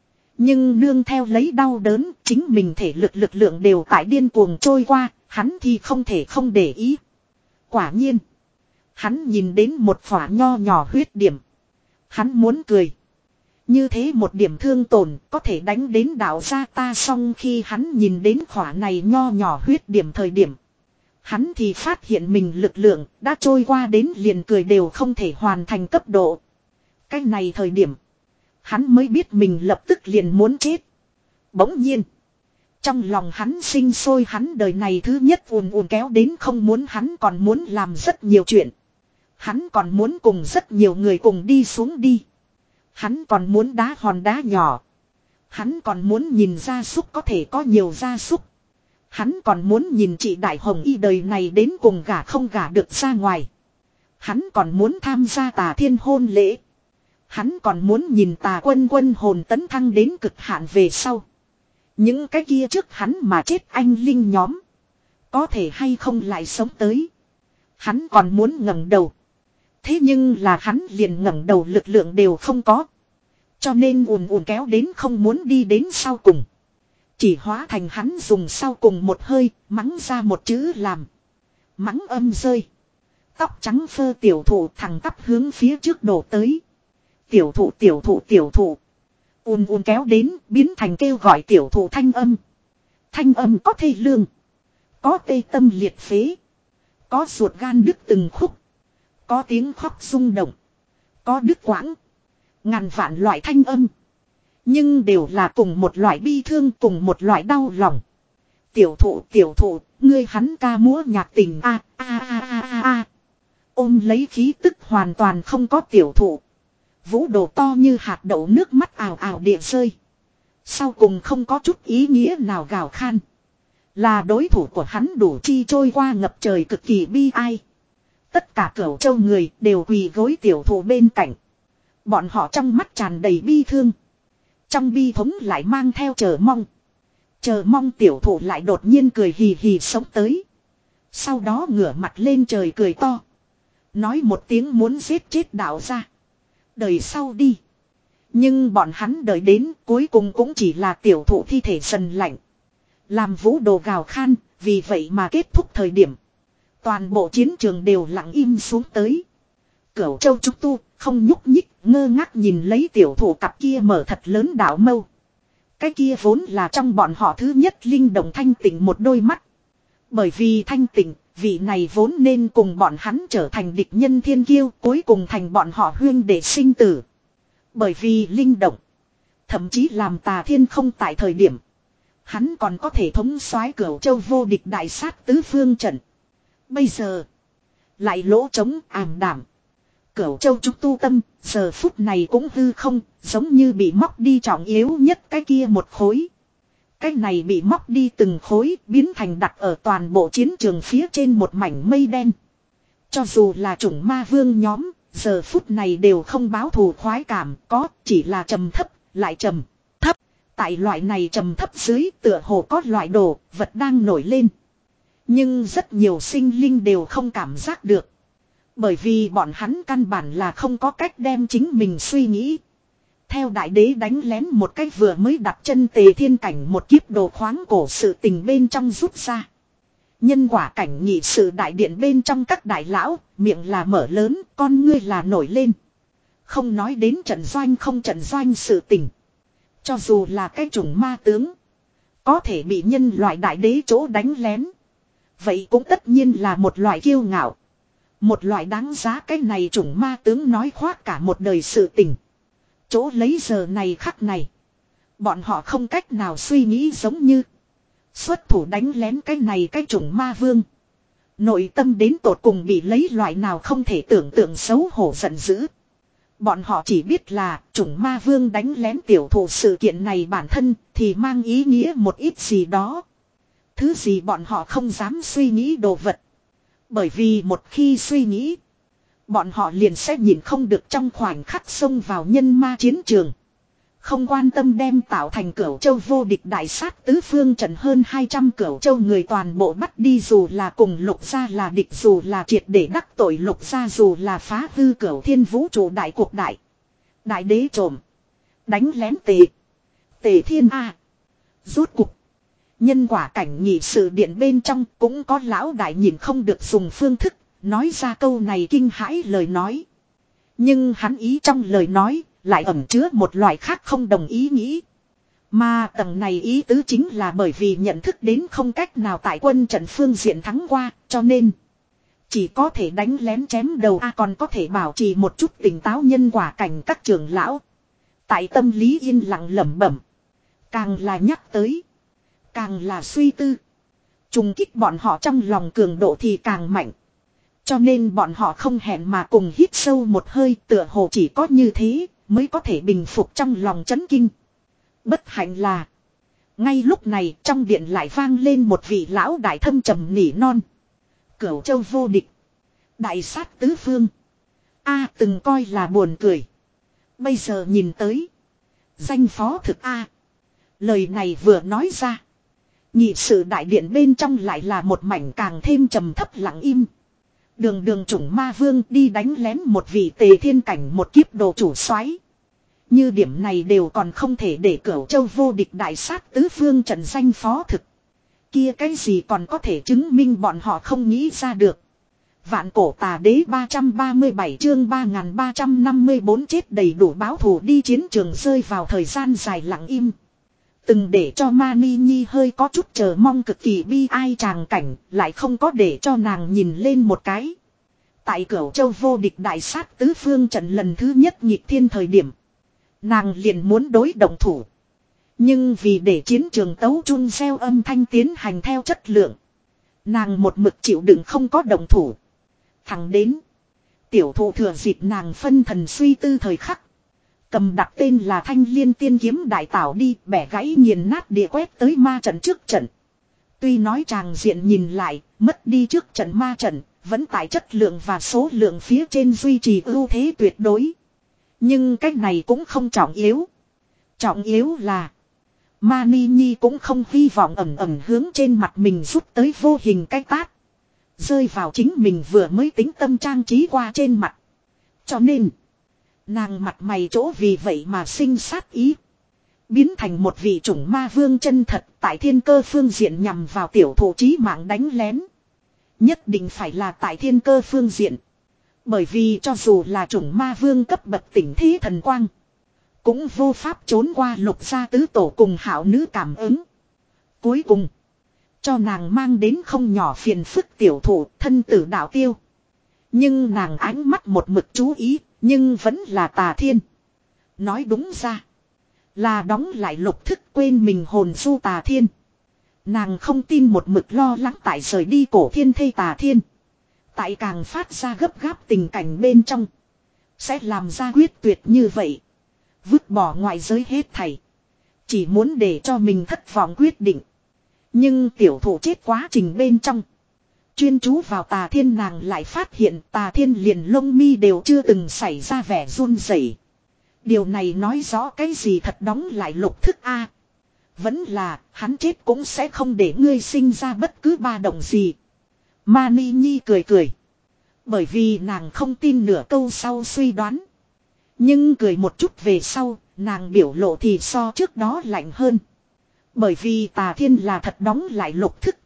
Nhưng nương theo lấy đau đớn, chính mình thể lực lực lượng đều tại điên cuồng trôi qua, hắn thì không thể không để ý. Quả nhiên, hắn nhìn đến một phỏa nho nhỏ huyết điểm. Hắn muốn cười. Như thế một điểm thương tổn có thể đánh đến đạo gia ta, xong khi hắn nhìn đến khỏa này nho nhỏ huyết điểm thời điểm. Hắn thì phát hiện mình lực lượng đã trôi qua đến liền cười đều không thể hoàn thành cấp độ. Cái này thời điểm, hắn mới biết mình lập tức liền muốn chết. Bỗng nhiên, trong lòng hắn sinh sôi hắn đời này thứ nhất ùn ùn kéo đến không muốn, hắn còn muốn làm rất nhiều chuyện. Hắn còn muốn cùng rất nhiều người cùng đi xuống đi. Hắn còn muốn đá hòn đá nhỏ. Hắn còn muốn nhìn gia súc có thể có nhiều gia súc. Hắn còn muốn nhìn chị Đại Hồng Y đời này đến cùng gả không gả được ra ngoài. Hắn còn muốn tham gia Tà Thiên hôn lễ. Hắn còn muốn nhìn Tà Quân quân hồn tấn thăng đến cực hạn về sau. Những cái kia trước hắn mà chết anh linh nhóm. Có thể hay không lại sống tới. Hắn còn muốn ngẩng đầu. Thế nhưng là hắn liền ngẩng đầu lực lượng đều không có. Cho nên ùn ùn kéo đến không muốn đi đến sau cùng. Chỉ hóa thành hắn dùng sau cùng một hơi, mắng ra một chữ làm. Mắng âm rơi. Tóc trắng phơ tiểu thụ thẳng tắp hướng phía trước đổ tới. Tiểu thụ tiểu thụ tiểu thụ. Ùn ùn kéo đến, biến thành kêu gọi tiểu thụ thanh âm. Thanh âm có thê lương. Có tê tâm liệt phế. Có ruột gan đứt từng khúc. Có tiếng khóc rung động. Có đứt quãng. Ngàn vạn loại thanh âm. Nhưng đều là cùng một loại bi thương, cùng một loại đau lòng. Tiểu thụ tiểu thụ, ngươi hắn ca múa nhạc tình a a a a a a. Ôm lấy khí tức hoàn toàn không có tiểu thụ. Vũ đồ to như hạt đậu nước mắt ào ào địa rơi. Sau cùng không có chút ý nghĩa nào gào khan. Là đối thủ của hắn đủ chi trôi qua ngập trời cực kỳ bi ai. Tất cả Cửu Châu người đều quỳ gối tiểu thụ bên cạnh. Bọn họ trong mắt tràn đầy bi thương. Trong bi thống lại mang theo chờ mong. Chờ mong tiểu thụ lại đột nhiên cười hì hì sống tới. Sau đó ngửa mặt lên trời cười to. Nói một tiếng muốn giết chết đạo ra. Đời sau đi. Nhưng bọn hắn đợi đến cuối cùng cũng chỉ là tiểu thụ thi thể dần lạnh. Làm vũ đồ gào khan, vì vậy mà kết thúc thời điểm. Toàn bộ chiến trường đều lặng im xuống tới. Cửu Châu trúc tu, không nhúc nhích, ngơ ngác nhìn lấy tiểu thụ cặp kia mở thật lớn đảo mâu. Cái kia vốn là trong bọn họ thứ nhất linh động thanh tịnh một đôi mắt. Bởi vì thanh tịnh, vị này vốn nên cùng bọn hắn trở thành địch nhân thiên kiêu, cuối cùng thành bọn họ huyên để sinh tử. Bởi vì linh động, thậm chí làm Tà Thiên không tại thời điểm. Hắn còn có thể thống soái Cửu Châu vô địch đại sát tứ phương trận. Bây giờ, lại lỗ trống ảm đảm. Cửu Châu trúc tu tâm, giờ phút này cũng hư không, giống như bị móc đi trọng yếu nhất cái kia một khối. Cái này bị móc đi từng khối, biến thành đặt ở toàn bộ chiến trường phía trên một mảnh mây đen. Cho dù là chủng ma vương nhóm, giờ phút này đều không báo thù khoái cảm, có chỉ là trầm thấp, lại trầm thấp. Tại loại này trầm thấp dưới tựa hồ có loại đồ, vật đang nổi lên. Nhưng rất nhiều sinh linh đều không cảm giác được. Bởi vì bọn hắn căn bản là không có cách đem chính mình suy nghĩ. Theo đại đế đánh lén một cách vừa mới đặt chân Tề Thiên cảnh một kiếp đồ khoáng cổ sự tình bên trong rút ra. Nhân quả cảnh nhị sự đại điện bên trong các đại lão, miệng là mở lớn, con ngươi là nổi lên. Không nói đến trận doanh không trận doanh sự tình. Cho dù là cái chủng ma tướng, có thể bị nhân loại đại đế chỗ đánh lén. Vậy cũng tất nhiên là một loại kiêu ngạo. Một loại đáng giá cái này chủng ma tướng nói khoác cả một đời sự tình. Chỗ lấy giờ này khắc này. Bọn họ không cách nào suy nghĩ giống như. Xuất thủ đánh lén cái này cái chủng ma vương. Nội tâm đến tột cùng bị lấy loại nào không thể tưởng tượng xấu hổ giận dữ. Bọn họ chỉ biết là chủng ma vương đánh lén tiểu thủ sự kiện này bản thân thì mang ý nghĩa một ít gì đó. Thứ gì bọn họ không dám suy nghĩ đồ vật. Bởi vì một khi suy nghĩ, bọn họ liền sẽ nhìn không được trong khoảnh khắc xông vào nhân ma chiến trường. Không quan tâm đem tạo thành Cửu Châu vô địch đại sát tứ phương trận hơn hai trăm Cửu Châu người toàn bộ bắt đi, dù là cùng Lục gia là địch, dù là triệt để đắc tội Lục gia, dù là phá hư Cửu Thiên vũ trụ đại cuộc đại. Đại đế trộm. Đánh lén tề. Tề Thiên A. Rốt cục. Nhân quả cảnh nhị sự điện bên trong cũng có lão đại nhìn không được dùng phương thức. Nói ra câu này kinh hãi lời nói. Nhưng hắn ý trong lời nói lại ẩn chứa một loại khác không đồng ý nghĩ. Mà tầng này ý tứ chính là bởi vì nhận thức đến không cách nào tại quân trận phương diện thắng qua, cho nên chỉ có thể đánh lén chém đầu a, còn có thể bảo trì một chút tỉnh táo nhân quả cảnh các trưởng lão. Tại tâm lý yên lặng lẩm bẩm. Càng là nhắc tới, càng là suy tư. Trùng kích bọn họ trong lòng cường độ thì càng mạnh. Cho nên bọn họ không hẹn mà cùng hít sâu một hơi, tựa hồ chỉ có như thế mới có thể bình phục trong lòng chấn kinh. Bất hạnh là, ngay lúc này trong điện lại vang lên một vị lão đại thâm trầm nỉ non. Cửu Châu vô địch, đại sát tứ phương. A từng coi là buồn cười. Bây giờ nhìn tới, danh phó thực A. Lời này vừa nói ra, nhị sự đại điện bên trong lại là một mảnh càng thêm trầm thấp lặng im. Đường đường chủng ma vương đi đánh lén một vị tề thiên cảnh một kiếp đồ chủ soái. Như điểm này đều còn không thể để Cửu Châu vô địch đại sát tứ phương trận danh phó thực. Kia cái gì còn có thể chứng minh bọn họ không nghĩ ra được. Vạn cổ tà đế ba trăm ba mươi bảy chương ba nghìn ba trăm năm mươi bốn chết đầy đủ báo thù đi chiến trường rơi vào thời gian dài lặng im. Từng để cho Mani Nhi hơi có chút chờ mong cực kỳ bi ai tràng cảnh, lại không có để cho nàng nhìn lên một cái. Tại Cửu Châu vô địch đại sát tứ phương trận lần thứ nhất nhịp thiên thời điểm, nàng liền muốn đối động thủ. Nhưng vì để chiến trường tấu chun gieo âm thanh tiến hành theo chất lượng, nàng một mực chịu đựng không có động thủ. Thẳng đến tiểu thụ thừa dịp nàng phân thần suy tư thời khắc, cầm đặt tên là Thanh Liên Tiên Kiếm đại tảo đi, bẻ gãy nghiền nát địa quét tới ma trận trước trận. Tuy nói tràng diện nhìn lại, mất đi trước trận ma trận, vẫn tại chất lượng và số lượng phía trên duy trì ưu thế tuyệt đối. Nhưng cái này cũng không trọng yếu. Trọng yếu là Mani Nhi cũng không hy vọng ẩm ẩm hướng trên mặt mình rút tới vô hình cái tát, rơi vào chính mình vừa mới tính tâm trang trí qua trên mặt. Cho nên nàng mặt mày chỗ vì vậy mà sinh sát ý, biến thành một vị chủng ma vương chân thật tại thiên cơ phương diện nhằm vào tiểu thụ chí mạng đánh lén. Nhất định phải là tại thiên cơ phương diện. Bởi vì cho dù là chủng ma vương cấp bậc tỉnh thế thần quang, cũng vô pháp trốn qua Lục gia tứ tổ cùng hảo nữ cảm ứng. Cuối cùng cho nàng mang đến không nhỏ phiền phức tiểu thụ thân tử đạo tiêu. Nhưng nàng ánh mắt một mực chú ý, nhưng vẫn là Tà Thiên. Nói đúng ra là đóng lại lục thức quên mình hồn du Tà Thiên. Nàng không tin một mực lo lắng tại rời đi cổ thiên thây Tà Thiên, tại càng phát ra gấp gáp tình cảnh bên trong, sẽ làm ra quyết tuyệt như vậy. Vứt bỏ ngoại giới hết thảy, chỉ muốn để cho mình thất vọng quyết định. Nhưng tiểu thụ chết quá trình bên trong, chuyên chú vào Tà Thiên, nàng lại phát hiện Tà Thiên liền lông mi đều chưa từng xảy ra vẻ run rẩy. Điều này nói rõ cái gì? Thật đóng lại lục thức A. Vẫn là hắn chết cũng sẽ không để ngươi sinh ra bất cứ ba động gì. Mani Nhi cười cười, bởi vì nàng không tin nửa câu sau suy đoán. Nhưng cười một chút về sau, nàng biểu lộ thì so trước đó lạnh hơn. Bởi vì Tà Thiên là thật đóng lại lục thức.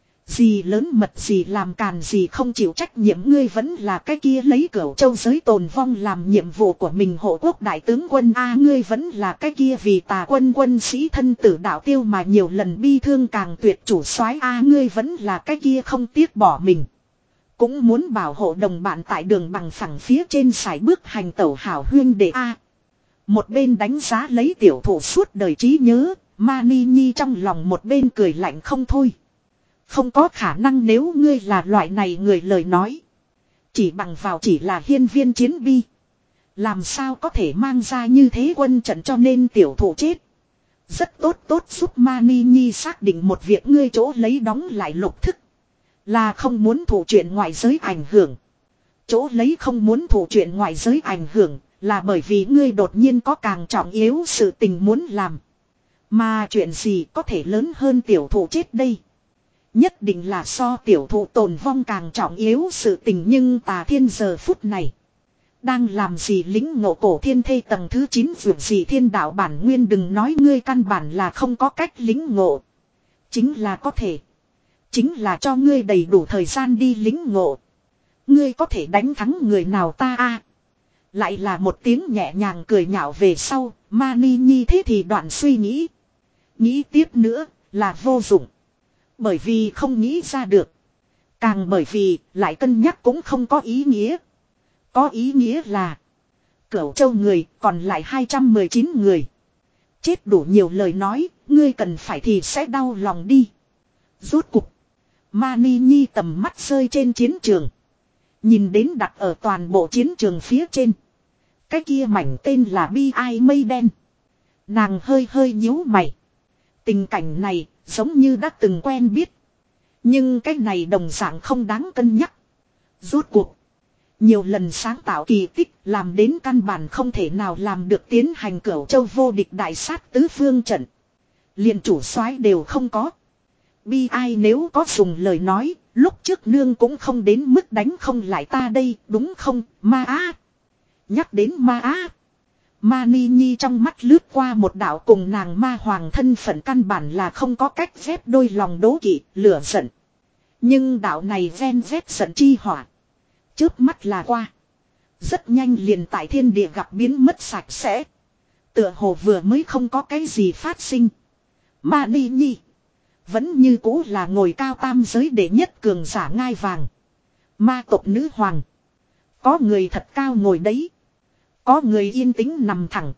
Gì lớn mật gì làm càn gì không chịu trách nhiệm, ngươi vẫn là cái kia lấy Cửu Châu giới tồn vong làm nhiệm vụ của mình hộ quốc đại tướng quân A, ngươi vẫn là cái kia vì Tà quân quân sĩ thân tử đạo tiêu mà nhiều lần bi thương càng tuyệt chủ soái A, ngươi vẫn là cái kia không tiếc bỏ mình, cũng muốn bảo hộ đồng bạn tại đường bằng phẳng phía trên sải bước hành tẩu hảo huyên đệ A. Một bên đánh giá lấy tiểu thủ suốt đời trí nhớ, Mani Nhi trong lòng một bên cười lạnh không thôi. Không có khả năng, nếu ngươi là loại này người lời nói, chỉ bằng vào chỉ là hiên viên chiến bi, làm sao có thể mang ra như thế quân trận, cho nên tiểu thủ chết. Rất tốt tốt giúp Mani Nhi xác định một việc, ngươi chỗ lấy đóng lại lục thức là không muốn thủ chuyện ngoại giới ảnh hưởng. Chỗ lấy không muốn thủ chuyện ngoại giới ảnh hưởng là bởi vì ngươi đột nhiên có càng trọng yếu sự tình muốn làm. Mà chuyện gì có thể lớn hơn tiểu thụ chết đây? Nhất định là so tiểu thụ tồn vong càng trọng yếu sự tình, nhưng Tà Thiên giờ phút này đang làm gì lĩnh ngộ cổ thiên thê tầng thứ chín vượt gì thiên đạo bản nguyên, đừng nói ngươi căn bản là không có cách lĩnh ngộ. Chính là có thể. Chính là cho ngươi đầy đủ thời gian đi lĩnh ngộ. Ngươi có thể đánh thắng người nào ta a? Lại là một tiếng nhẹ nhàng cười nhạo về sau, Mani Nhi thế thì đoạn suy nghĩ. Nghĩ tiếp nữa là vô dụng. Bởi vì không nghĩ ra được. Càng bởi vì lại cân nhắc cũng không có ý nghĩa. Có ý nghĩa là Cửu Châu người còn lại hai trăm mười chín người. Chết đủ nhiều lời nói, ngươi cần phải thì sẽ đau lòng đi. Rốt cục, Mani Nhi tầm mắt rơi trên chiến trường. Nhìn đến đặt ở toàn bộ chiến trường phía trên. Cái kia mảnh tên là Bi Ai Mây Đen. Nàng hơi hơi nhíu mày. Tình cảnh này giống như đã từng quen biết. Nhưng cái này đồng dạng không đáng cân nhắc. Rốt cuộc, nhiều lần sáng tạo kỳ tích làm đến căn bản không thể nào làm được tiến hành Cửu Châu vô địch đại sát tứ phương trận. Liền chủ soái đều không có. Bi ai nếu có dùng lời nói, lúc trước nương cũng không đến mức đánh không lại ta đây, đúng không, ma á. Nhắc đến ma á. Mani Nhi trong mắt lướt qua một đạo cùng nàng ma hoàng thân phận căn bản là không có cách phép đôi lòng đố kỵ, lửa giận. Nhưng đạo này ven vét giận chi hỏa. Chớp mắt là qua. Rất nhanh liền tại thiên địa gặp biến mất sạch sẽ. Tựa hồ vừa mới không có cái gì phát sinh. Mani Nhi vẫn như cũ là ngồi cao tam giới đệ nhất cường giả ngai vàng. Ma tộc nữ hoàng. Có người thật cao ngồi đấy. Có người yên tĩnh nằm thẳng.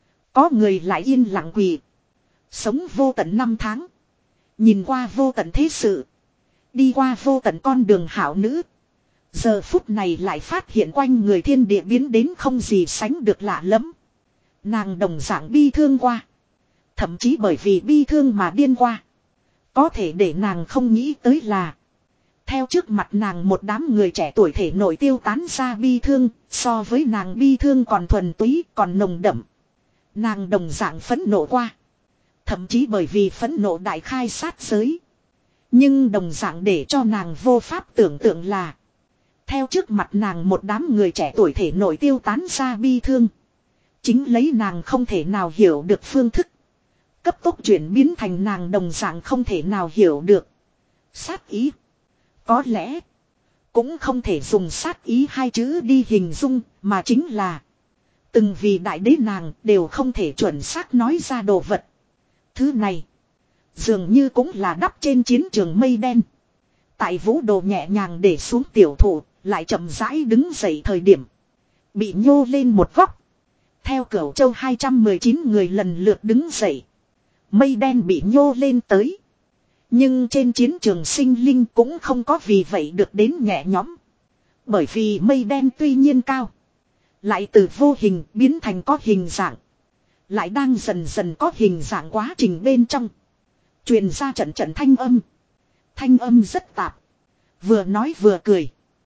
Có người lại yên lặng quỳ. Sống vô tận năm tháng. Nhìn qua vô tận thế sự. Đi qua vô tận con đường hảo nữ. Giờ phút này lại phát hiện quanh người thiên địa biến đến không gì sánh được lạ lắm. Nàng đồng dạng bi thương qua. Thậm chí bởi vì bi thương mà điên qua. Có thể để nàng không nghĩ tới là. Theo trước mặt nàng một đám người trẻ tuổi thể nổi tiêu tán ra bi thương. So với nàng bi thương còn thuần túy, còn nồng đậm. Nàng đồng dạng phẫn nộ qua. Thậm chí bởi vì phẫn nộ đại khai sát giới. Nhưng đồng dạng để cho nàng vô pháp tưởng tượng là. Theo trước mặt nàng một đám người trẻ tuổi thể nổi tiêu tán ra bi thương. Chính lấy nàng không thể nào hiểu được phương thức. Cấp tốc chuyển biến thành nàng đồng dạng không thể nào hiểu được. Sát ý. Có lẽ. Cũng không thể dùng sát ý hai chữ đi hình dung. Mà chính là. Từng vì đại đế nàng đều không thể chuẩn xác nói ra đồ vật. Thứ này. Dường như cũng là đắp trên chiến trường mây đen. Tại vũ đồ nhẹ nhàng để xuống tiểu thủ. Lại chậm rãi đứng dậy thời điểm. Bị nhô lên một góc. Theo Cửu Châu hai trăm mười chín người lần lượt đứng dậy. Mây đen bị nhô lên tới. Nhưng trên chiến trường sinh linh cũng không có vì vậy được đến nhẹ nhõm. Bởi vì mây đen tuy nhiên cao. Lại từ vô hình biến thành có hình dạng. Lại đang dần dần có hình dạng quá trình bên trong. Truyền ra trận trận thanh âm. Thanh âm rất tạp. Vừa nói vừa cười.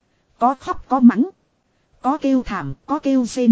Có khóc có mắng. Có kêu thảm, có kêu rên.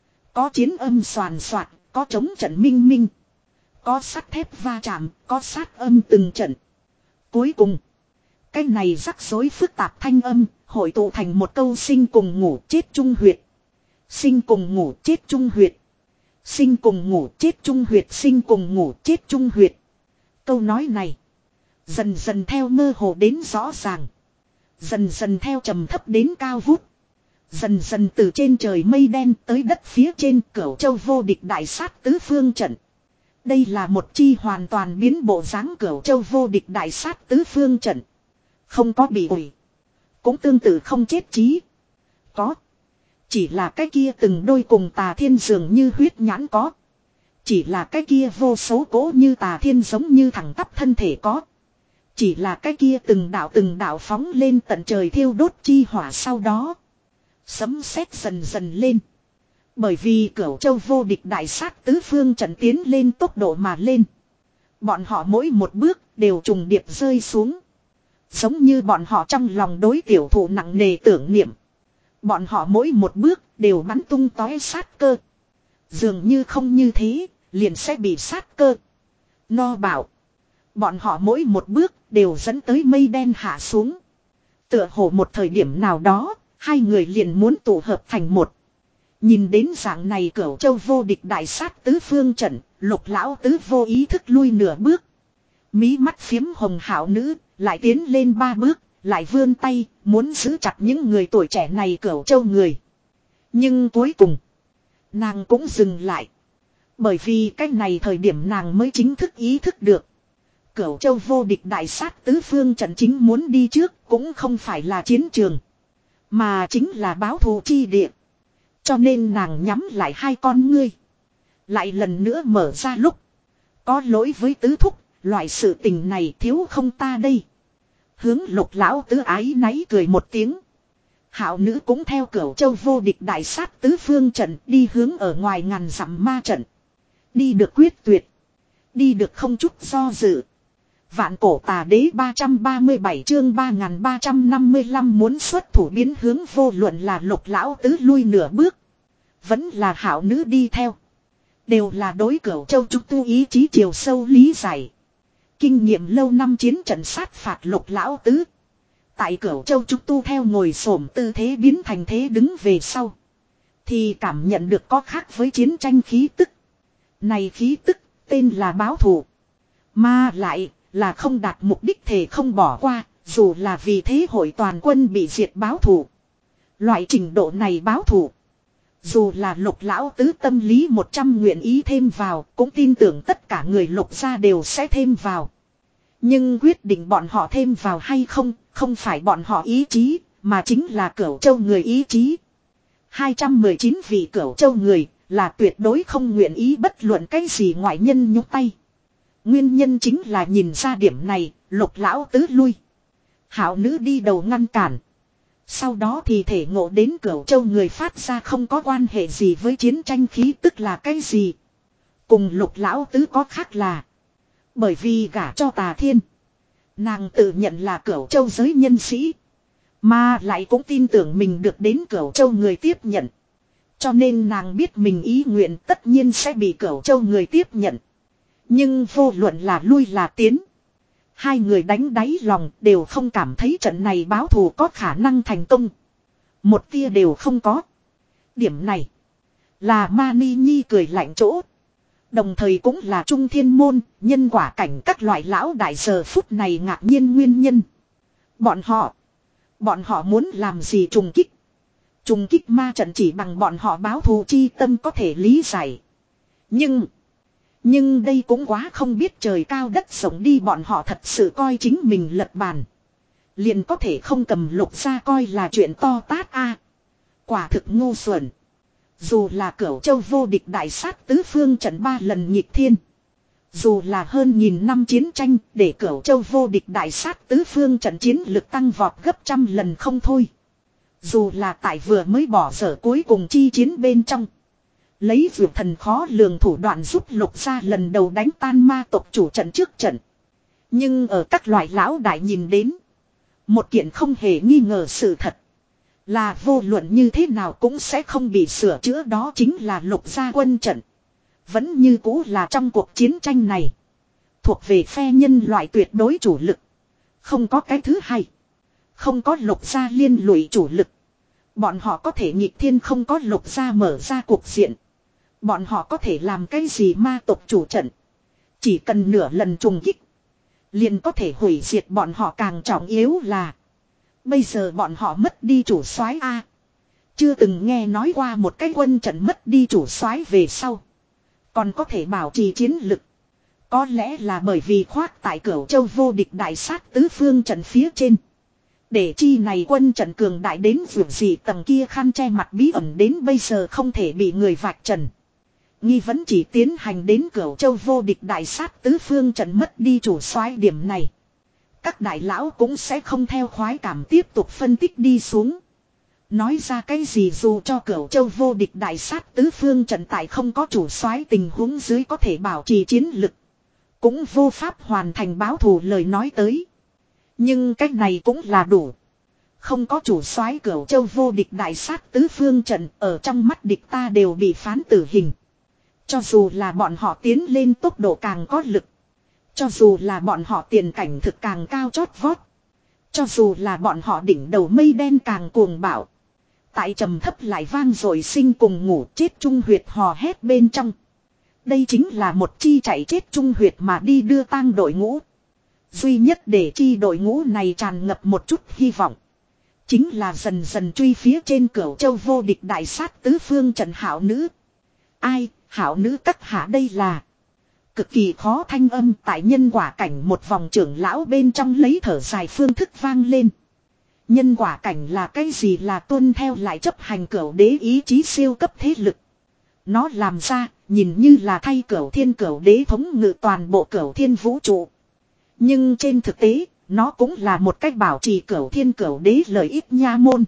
Có chiến âm soàn soạt, có chống trận minh minh. Có sắt thép va chạm, có sát âm từng trận. Cuối cùng, cái này rắc rối phức tạp thanh âm, hội tụ thành một câu sinh cùng ngủ chết chung huyệt. Sinh cùng ngủ chết chung huyệt. Sinh cùng ngủ chết chung huyệt, sinh cùng ngủ chết chung huyệt. Câu nói này, dần dần theo mơ hồ đến rõ ràng. Dần dần theo trầm thấp đến cao vút. Dần dần từ trên trời mây đen tới đất phía trên Cửu Châu vô địch đại sát tứ phương trận. Đây là một chi hoàn toàn biến bộ dáng Cửu Châu vô địch đại sát tứ phương trận. Không có bị ủi. Cũng tương tự không chết chí. Có. Chỉ là cái kia từng đôi cùng Tà Thiên dường như huyết nhãn có. Chỉ là cái kia vô số cố như Tà Thiên giống như thẳng tắp thân thể có. Chỉ là cái kia từng đạo từng đạo phóng lên tận trời thiêu đốt chi hỏa sau đó. Sấm sét dần dần lên. Bởi vì Cửu Châu vô địch đại sát tứ phương trận tiến lên tốc độ mà lên. Bọn họ mỗi một bước đều trùng điệp rơi xuống. Giống như bọn họ trong lòng đối tiểu thủ nặng nề tưởng niệm. Bọn họ mỗi một bước đều bắn tung tóe sát cơ. Dường như không như thế, liền sẽ bị sát cơ. No bảo. Bọn họ mỗi một bước đều dẫn tới mây đen hạ xuống. Tựa hồ một thời điểm nào đó, hai người liền muốn tụ hợp thành một. Nhìn đến dạng này Cửu Châu vô địch đại sát tứ phương trận, Lục lão tứ vô ý thức lui nửa bước. Mí mắt phiếm hồng hảo nữ, lại tiến lên ba bước, lại vươn tay, muốn giữ chặt những người tuổi trẻ này Cửu Châu người. Nhưng cuối cùng, nàng cũng dừng lại. Bởi vì cái này thời điểm nàng mới chính thức ý thức được. Cửu Châu vô địch đại sát tứ phương trận chính muốn đi trước cũng không phải là chiến trường. Mà chính là báo thù chi địa. Cho nên nàng nhắm lại hai con ngươi. Lại lần nữa mở ra lúc. Có lỗi với tứ thúc, loại sự tình này thiếu không ta đây. Hướng Lục lão tứ ái náy cười một tiếng. Hạo nữ cũng theo Cửu Châu vô địch đại sát tứ phương trận đi hướng ở ngoài ngàn dặm ma trận. Đi được quyết tuyệt. Đi được không chút do dự. Vạn cổ tà đế ba trăm ba mươi bảy chương ba nghìn ba trăm năm mươi lăm muốn xuất thủ biến hướng vô luận là Lục lão tứ lui nửa bước. Vẫn là hảo nữ đi theo. Đều là đối Cửu Châu chúng tu ý chí chiều sâu lý giải. Kinh nghiệm lâu năm chiến trận sát phạt Lục lão tứ. Tại Cửu Châu chúng tu theo ngồi xổm tư thế biến thành thế đứng về sau. Thì cảm nhận được có khác với chiến tranh khí tức. Này khí tức tên là báo thù. Mà lại là không đạt mục đích thể không bỏ qua. Dù là vì thế hội toàn quân bị diệt báo thù. Loại trình độ này báo thù. Dù là Lục lão tứ tâm lý một trăm nguyện ý thêm vào. Cũng tin tưởng tất cả người Lục gia đều sẽ thêm vào. Nhưng quyết định bọn họ thêm vào hay không. Không phải bọn họ ý chí. Mà chính là Cửu Châu người ý chí. hai trăm mười chín vị Cửu Châu người. Là tuyệt đối không nguyện ý bất luận cái gì ngoại nhân nhúc tay. Nguyên nhân chính là nhìn ra điểm này. Lục lão tứ lui. Hảo nữ đi đầu ngăn cản. Sau đó thì thể ngộ đến Cửu Châu người phát ra không có quan hệ gì với chiến tranh khí tức là cái gì. Cùng Lục lão tứ có khác là. Bởi vì gả cho Tà Thiên. Nàng tự nhận là Cửu Châu giới nhân sĩ. Mà lại cũng tin tưởng mình được đến Cửu Châu người tiếp nhận. Cho nên nàng biết mình ý nguyện tất nhiên sẽ bị Cửu Châu người tiếp nhận. Nhưng vô luận là lui là tiến. Hai người đánh đáy lòng đều không cảm thấy trận này báo thù có khả năng thành công. Một tia đều không có. Điểm này là Mani Nhi cười lạnh chỗ. Đồng thời cũng là Trung Thiên Môn, nhân quả cảnh các loại lão đại giờ phút này ngạc nhiên nguyên nhân. Bọn họ, bọn họ muốn làm gì trùng kích. Trùng kích ma trận chỉ bằng bọn họ báo thù chi tâm có thể lý giải. Nhưng, nhưng đây cũng quá không biết trời cao đất rộng đi, bọn họ thật sự coi chính mình lật bàn. Liền có thể không cầm Lục ra coi là chuyện to tát a. Quả thực ngu xuẩn. Dù là Cửu Châu vô địch đại sát tứ phương trận ba lần nhịp thiên. Dù là hơn nghìn năm chiến tranh để Cửu Châu vô địch đại sát tứ phương trận chiến lực tăng vọt gấp trăm lần không thôi. Dù là tại vừa mới bỏ dở cuối cùng chi chiến bên trong. Lấy vượt thần khó lường thủ đoạn giúp Lục ra lần đầu đánh tan ma tộc chủ trận trước trận. Nhưng ở các loại lão đại nhìn đến. Một kiện không hề nghi ngờ sự thật. Là vô luận như thế nào cũng sẽ không bị sửa chữa, đó chính là Lục gia quân trận. Vẫn như cũ là trong cuộc chiến tranh này. Thuộc về phe nhân loại tuyệt đối chủ lực. Không có cái thứ hai. Không có Lục gia liên lụy chủ lực. Bọn họ có thể nghịch thiên, không có Lục gia mở ra cuộc diện. Bọn họ có thể làm cái gì ma tộc chủ trận. Chỉ cần nửa lần trùng kích. Liền có thể hủy diệt bọn họ, càng trọng yếu là. Bây giờ bọn họ mất đi chủ soái a. Chưa từng nghe nói qua một cái quân trận mất đi chủ soái về sau. Còn có thể bảo trì chiến lực. Có lẽ là bởi vì khoác tại Cửu Châu vô địch đại sát tứ phương trận phía trên. Để chi này quân trận cường đại đến vượt gì tầng kia khăn che mặt bí ẩn đến bây giờ không thể bị người vạch trần. Nghi vẫn chỉ tiến hành đến Cửu Châu vô địch đại sát tứ phương trận mất đi chủ soái điểm này. Các đại lão cũng sẽ không theo khoái cảm tiếp tục phân tích đi xuống. Nói ra cái gì dù cho Cửu Châu vô địch đại sát tứ phương trận tại không có chủ soái tình huống dưới có thể bảo trì chiến lực. Cũng vô pháp hoàn thành báo thù lời nói tới. Nhưng cách này cũng là đủ. Không có chủ soái Cửu Châu vô địch đại sát tứ phương trận, ở trong mắt địch ta đều bị phán tử hình. Cho dù là bọn họ tiến lên tốc độ càng có lực. Cho dù là bọn họ tiền cảnh thực càng cao chót vót. Cho dù là bọn họ đỉnh đầu mây đen càng cuồng bạo. Tại trầm thấp lại vang rồi sinh cùng ngủ chết chung huyệt hò hét bên trong. Đây chính là một chi chạy chết chung huyệt mà đi đưa tang đội ngũ. Duy nhất để chi đội ngũ này tràn ngập một chút hy vọng. Chính là dần dần truy phía trên Cửu Châu vô địch đại sát tứ phương trận hảo nữ. Ai, hảo nữ các hạ đây là. Cực kỳ khó thanh âm tại nhân quả cảnh một vòng trưởng lão bên trong lấy thở dài phương thức vang lên. Nhân quả cảnh là cái gì, là tuân theo lại chấp hành Cửu đế ý chí siêu cấp thế lực. Nó làm ra, nhìn như là thay Cửu thiên Cửu đế thống ngự toàn bộ Cửu thiên vũ trụ. Nhưng trên thực tế, nó cũng là một cách bảo trì Cửu thiên Cửu đế lợi ích nha môn.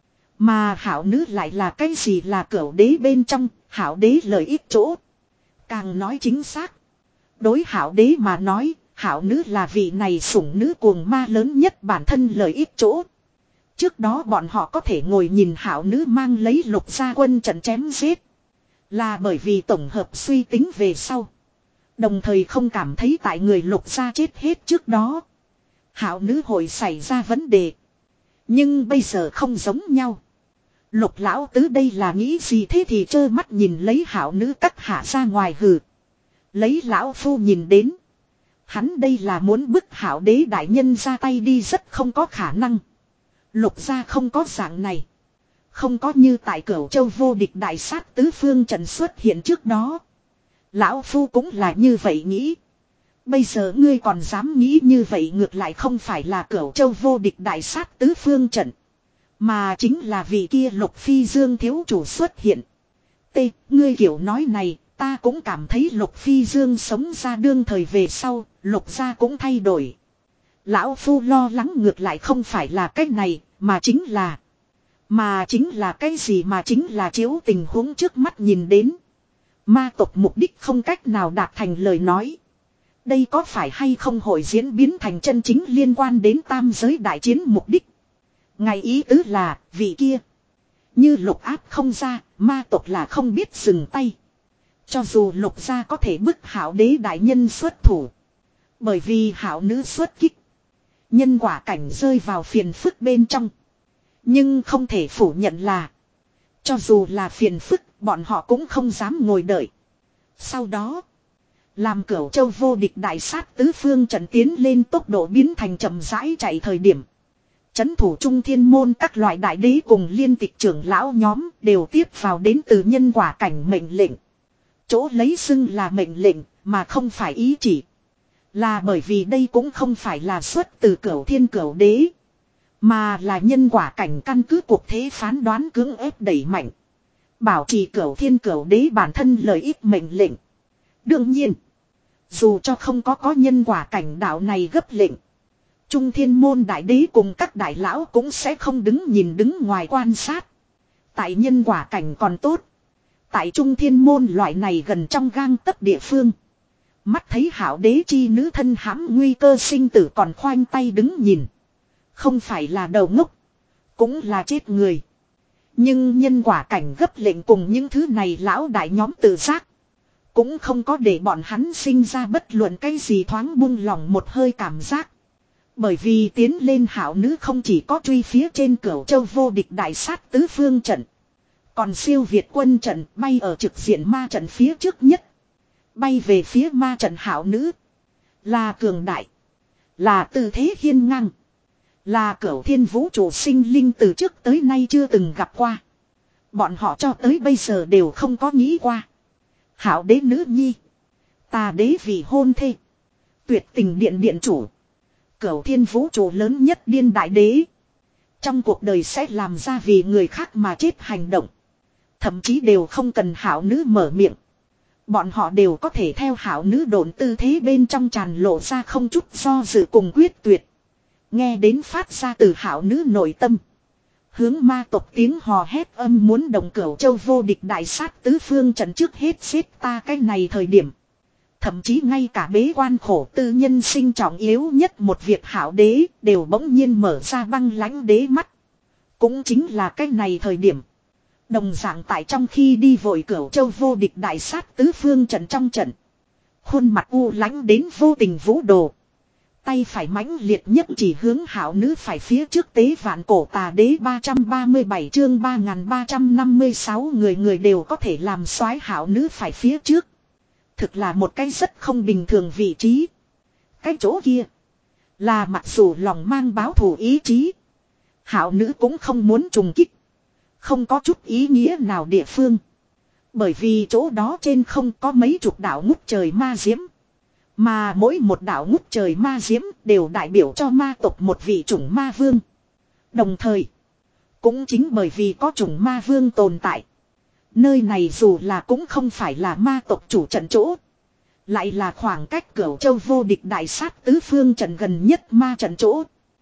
Mà hảo nữ lại là cái gì, là Cửu đế bên trong, hảo đế lợi ích chỗ. Càng nói chính xác. Đối hảo đế mà nói, hảo nữ là vị này sủng nữ cuồng ma lớn nhất bản thân lợi ích chỗ. Trước đó bọn họ có thể ngồi nhìn hảo nữ mang lấy Lục gia quân trận chém giết. Là bởi vì tổng hợp suy tính về sau. Đồng thời không cảm thấy tại người Lục gia chết hết trước đó. Hảo nữ hội xảy ra vấn đề. Nhưng bây giờ không giống nhau. Lục lão tứ đây là nghĩ gì thế thì trơ mắt nhìn lấy hảo nữ cắt hạ ra ngoài hừ. Lấy lão phu nhìn đến. Hắn đây là muốn bức hảo đế đại nhân ra tay đi, rất không có khả năng. Lục gia không có dạng này. Không có như tại Cửu Châu vô địch đại sát tứ phương trận xuất hiện trước đó. Lão phu cũng là như vậy nghĩ. Bây giờ ngươi còn dám nghĩ như vậy, ngược lại không phải là Cửu Châu vô địch đại sát tứ phương trận. Mà chính là vị kia Lục Phi Dương thiếu chủ xuất hiện. T, ngươi kiểu nói này, ta cũng cảm thấy Lục Phi Dương sống ra đương thời về sau, Lục gia cũng thay đổi. Lão phu lo lắng ngược lại không phải là cái này, mà chính là... Mà chính là cái gì, mà chính là chiếu tình huống trước mắt nhìn đến. Ma tộc mục đích không cách nào đạt thành lời nói. Đây có phải hay không hội diễn biến thành chân chính liên quan đến tam giới đại chiến mục đích. Ngày ý tứ là, vị kia. Như Lục áp không ra, ma tộc là không biết dừng tay. Cho dù Lục gia có thể bức hảo đế đại nhân xuất thủ. Bởi vì hảo nữ xuất kích. Nhân quả cảnh rơi vào phiền phức bên trong. Nhưng không thể phủ nhận là. Cho dù là phiền phức, bọn họ cũng không dám ngồi đợi. Sau đó. Làm Cửu Châu vô địch đại sát tứ phương trận tiến lên tốc độ biến thành chậm rãi chạy thời điểm. Chấn thủ trung thiên môn các loại đại đế cùng liên tịch trưởng lão nhóm đều tiếp vào đến từ nhân quả cảnh mệnh lệnh. Chỗ lấy xưng là mệnh lệnh mà không phải ý chỉ. Là bởi vì đây cũng không phải là xuất từ Cửu thiên Cửu đế. Mà là nhân quả cảnh căn cứ cuộc thế phán đoán cưỡng ép đẩy mạnh. Bảo trì Cửu thiên Cửu đế bản thân lợi ích mệnh lệnh. Đương nhiên. Dù cho không có có nhân quả cảnh đạo này gấp lệnh. Trung thiên môn đại đế cùng các đại lão cũng sẽ không đứng nhìn đứng ngoài quan sát. Tại nhân quả cảnh còn tốt. Tại trung thiên môn loại này gần trong gang tấc địa phương. Mắt thấy hảo đế chi nữ thân hãm nguy cơ sinh tử còn khoanh tay đứng nhìn. Không phải là đầu ngốc. Cũng là chết người. Nhưng nhân quả cảnh gấp lệnh cùng những thứ này lão đại nhóm tự giác. Cũng không có để bọn hắn sinh ra bất luận cái gì thoáng buông lòng một hơi cảm giác. Bởi vì tiến lên hảo nữ không chỉ có truy phía trên Cửu Châu vô địch đại sát tứ phương trận. Còn siêu việt quân trận bay ở trực diện ma trận phía trước nhất. Bay về phía ma trận hảo nữ. Là cường đại. Là tư thế hiên ngang. Là Cửu thiên vũ trụ sinh linh từ trước tới nay chưa từng gặp qua. Bọn họ cho tới bây giờ đều không có nghĩ qua. Hảo đế nữ nhi. Tà đế vì hôn thê. Tuyệt tình điện điện chủ. Cửu thiên vũ trụ lớn nhất điên đại đế. Trong cuộc đời sẽ làm ra vì người khác mà chết hành động. Thậm chí đều không cần hảo nữ mở miệng. Bọn họ đều có thể theo hảo nữ độn tư thế bên trong tràn lộ ra không chút do dự cùng quyết tuyệt. Nghe đến phát ra từ hảo nữ nội tâm. Hướng ma tộc tiếng hò hét âm muốn đồng Cửu Châu vô địch đại sát tứ phương trận trước hết xếp ta cái này thời điểm. Thậm chí ngay cả bế quan khổ tư nhân sinh trọng yếu nhất một việc hảo đế đều bỗng nhiên mở ra băng lãnh đế mắt. Cũng chính là cái này thời điểm. Đồng dạng tại trong khi đi vội Cửu Châu vô địch đại sát tứ phương trận trong trận. Khuôn mặt u lãnh đến vô tình vũ đồ. Tay phải mãnh liệt nhất chỉ hướng Hảo Nữ phải phía trước tế vạn cổ tà đế ba trăm ba mươi bảy chương ba nghìn ba trăm năm mươi sáu người người đều có thể làm soái Hảo Nữ phải phía trước. Thực là một cái rất không bình thường vị trí. Cái chỗ kia là mặc dù lòng mang báo thù ý chí. Hảo Nữ cũng không muốn trùng kích. Không có chút ý nghĩa nào địa phương. Bởi vì chỗ đó trên không có mấy chục đạo ngút trời ma diễm. Mà mỗi một đạo ngút trời ma diễm đều đại biểu cho ma tộc một vị chủng ma vương. Đồng thời, cũng chính bởi vì có chủng ma vương tồn tại. Nơi này dù là cũng không phải là ma tộc chủ trận chỗ. Lại là khoảng cách Cửu Châu vô địch đại sát tứ phương trận gần nhất ma trận chỗ.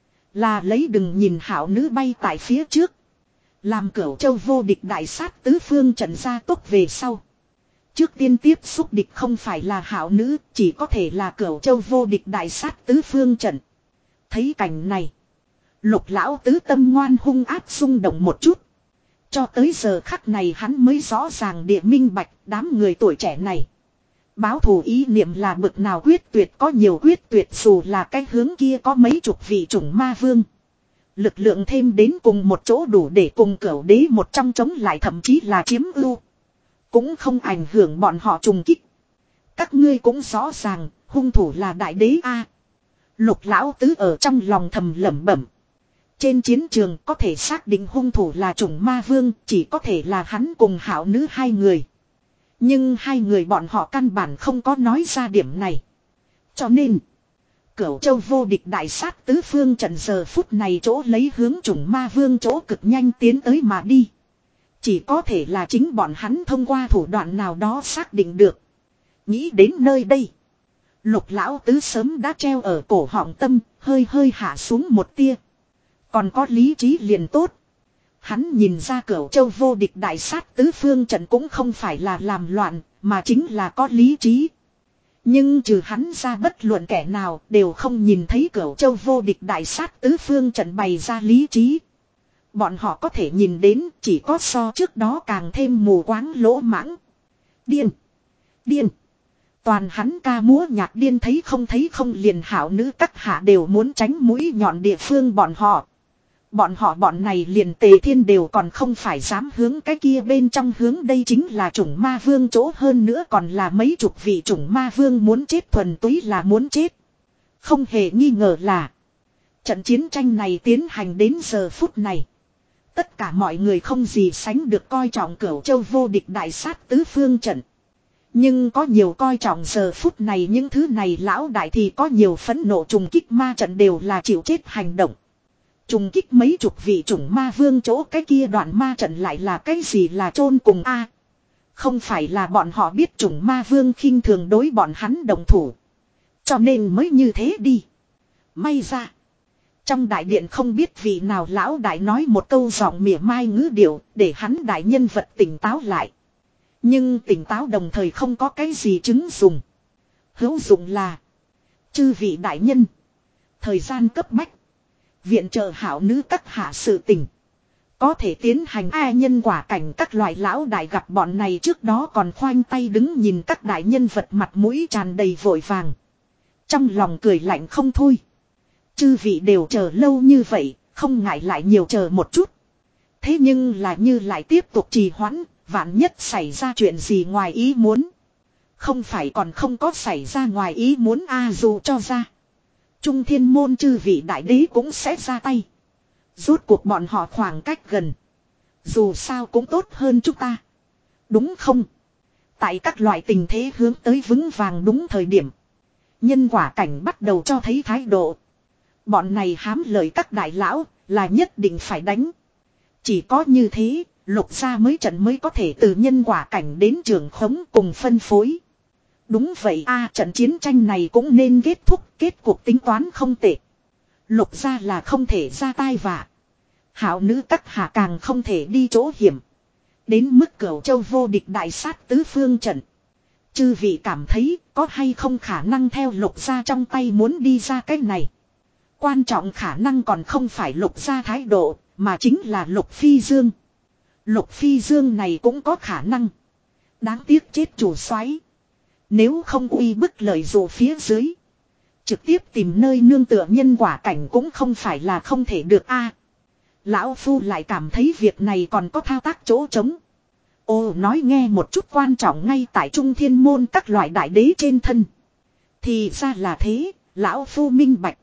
Là lấy đừng nhìn Hảo Nữ bay tại phía trước. Làm Cửu Châu vô địch đại sát tứ phương trận ra tốc về sau. Trước tiên tiếp xúc địch không phải là Hảo Nữ, chỉ có thể là Cửu Châu vô địch đại sát tứ phương trận. Thấy cảnh này, Lục lão tứ tâm ngoan hung ác xung động một chút. Cho tới giờ khắc này hắn mới rõ ràng địa minh bạch đám người tuổi trẻ này. Báo thù ý niệm là bực nào quyết tuyệt, có nhiều quyết tuyệt dù là cái hướng kia có mấy chục vị chủng ma vương. Lực lượng thêm đến cùng một chỗ đủ để cùng Cửu đế một trong chống lại, thậm chí là chiếm ưu. Cũng không ảnh hưởng bọn họ trùng kích. Các ngươi cũng rõ ràng, hung thủ là đại đế A. Lục lão tứ ở trong lòng thầm lẩm bẩm. Trên chiến trường có thể xác định hung thủ là chủng ma vương, chỉ có thể là hắn cùng Hảo Nữ hai người. Nhưng hai người bọn họ căn bản không có nói ra điểm này. Cho nên, Cửu Châu vô địch đại sát tứ phương trận giờ phút này chỗ lấy hướng chủng ma vương chỗ cực nhanh tiến tới mà đi. Chỉ có thể là chính bọn hắn thông qua thủ đoạn nào đó xác định được. Nghĩ đến nơi đây, Lục lão tứ sớm đã treo ở cổ họng tâm, hơi hơi hạ xuống một tia. Còn có lý trí liền tốt. Hắn nhìn ra Cửu Châu vô địch đại sát tứ phương trận cũng không phải là làm loạn, mà chính là có lý trí. Nhưng trừ hắn ra bất luận kẻ nào đều không nhìn thấy Cửu Châu vô địch đại sát tứ phương trận bày ra lý trí. Bọn họ có thể nhìn đến chỉ có so trước đó càng thêm mù quáng lỗ mãng. Điên. Điên. Toàn hắn ca múa nhạc điên thấy không thấy không liền Hảo Nữ các hạ đều muốn tránh mũi nhọn địa phương bọn họ. Bọn họ bọn này liền Tề Thiên đều còn không phải dám hướng cái kia bên trong hướng, đây chính là chủng ma vương chỗ, hơn nữa còn là mấy chục vị chủng ma vương muốn chết, thuần túy là muốn chết. Không hề nghi ngờ là trận chiến tranh này tiến hành đến giờ phút này. Tất cả mọi người không gì sánh được coi trọng Cửu Châu vô địch đại sát tứ phương trận. Nhưng có nhiều coi trọng giờ phút này những thứ này lão đại thì có nhiều phẫn nộ trùng kích ma trận đều là chịu chết hành động. Trùng kích mấy chục vị chủng ma vương chỗ cái kia đoạn ma trận lại là cái gì là chôn cùng a? Không phải là bọn họ biết chủng ma vương khinh thường đối bọn hắn đồng thủ. Cho nên mới như thế đi. May ra. Trong đại điện không biết vị nào lão đại nói một câu giọng mỉa mai ngữ điệu để hắn đại nhân vật tỉnh táo lại. Nhưng tỉnh táo đồng thời không có cái gì chứng dùng. Hữu dụng là chư vị đại nhân. Thời gian cấp bách. Viện trợ Hảo Nữ các hạ sự tình. Có thể tiến hành ai nhân quả cảnh các loại lão đại gặp bọn này trước đó còn khoanh tay đứng nhìn các đại nhân vật mặt mũi tràn đầy vội vàng. Trong lòng cười lạnh không thôi. Chư vị đều chờ lâu như vậy, không ngại lại nhiều chờ một chút. Thế nhưng là như lại tiếp tục trì hoãn, vạn nhất xảy ra chuyện gì ngoài ý muốn. Không phải còn không có xảy ra ngoài ý muốn a dù cho ra. Trung thiên môn chư vị đại đế cũng sẽ ra tay. Rốt cuộc bọn họ khoảng cách gần. Dù sao cũng tốt hơn chúng ta. Đúng không? Tại các loại tình thế hướng tới vững vàng đúng thời điểm. Nhân quả cảnh bắt đầu cho thấy thái độ. Bọn này hám lợi các đại lão là nhất định phải đánh. Chỉ có như thế, Lục gia mới trận mới có thể từ nhân quả cảnh đến trường khống cùng phân phối. Đúng vậy a, trận chiến tranh này cũng nên kết thúc, kết cuộc tính toán không tệ. Lục gia là không thể ra tai vạ. Hảo Nữ các hạ càng không thể đi chỗ hiểm. Đến mức Cửu Châu vô địch đại sát tứ phương trận. Chư vị cảm thấy có hay không khả năng theo Lục gia trong tay muốn đi ra cái này. Quan trọng khả năng còn không phải Lục gia thái độ, mà chính là Lục Phi Dương. Lục Phi Dương này cũng có khả năng. Đáng tiếc chết chủ soái. Nếu không uy bức lợi dụ phía dưới. Trực tiếp tìm nơi nương tựa nhân quả cảnh cũng không phải là không thể được a. Lão Phu lại cảm thấy việc này còn có thao tác chỗ trống. Ô nói nghe một chút quan trọng ngay tại Trung Thiên Môn các loại đại đế trên thân. Thì ra là thế, Lão Phu minh bạch.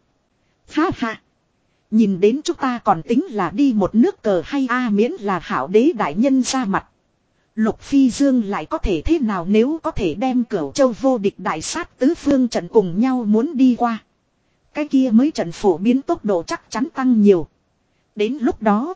Ha ha. Nhìn đến chúng ta còn tính là đi một nước cờ hay a miễn là hảo đế đại nhân ra mặt. Lục Phi Dương lại có thể thế nào nếu có thể đem Cửu Châu vô địch đại sát tứ phương trận cùng nhau muốn đi qua. Cái kia mới trận phổ biến tốc độ chắc chắn tăng nhiều. Đến lúc đó.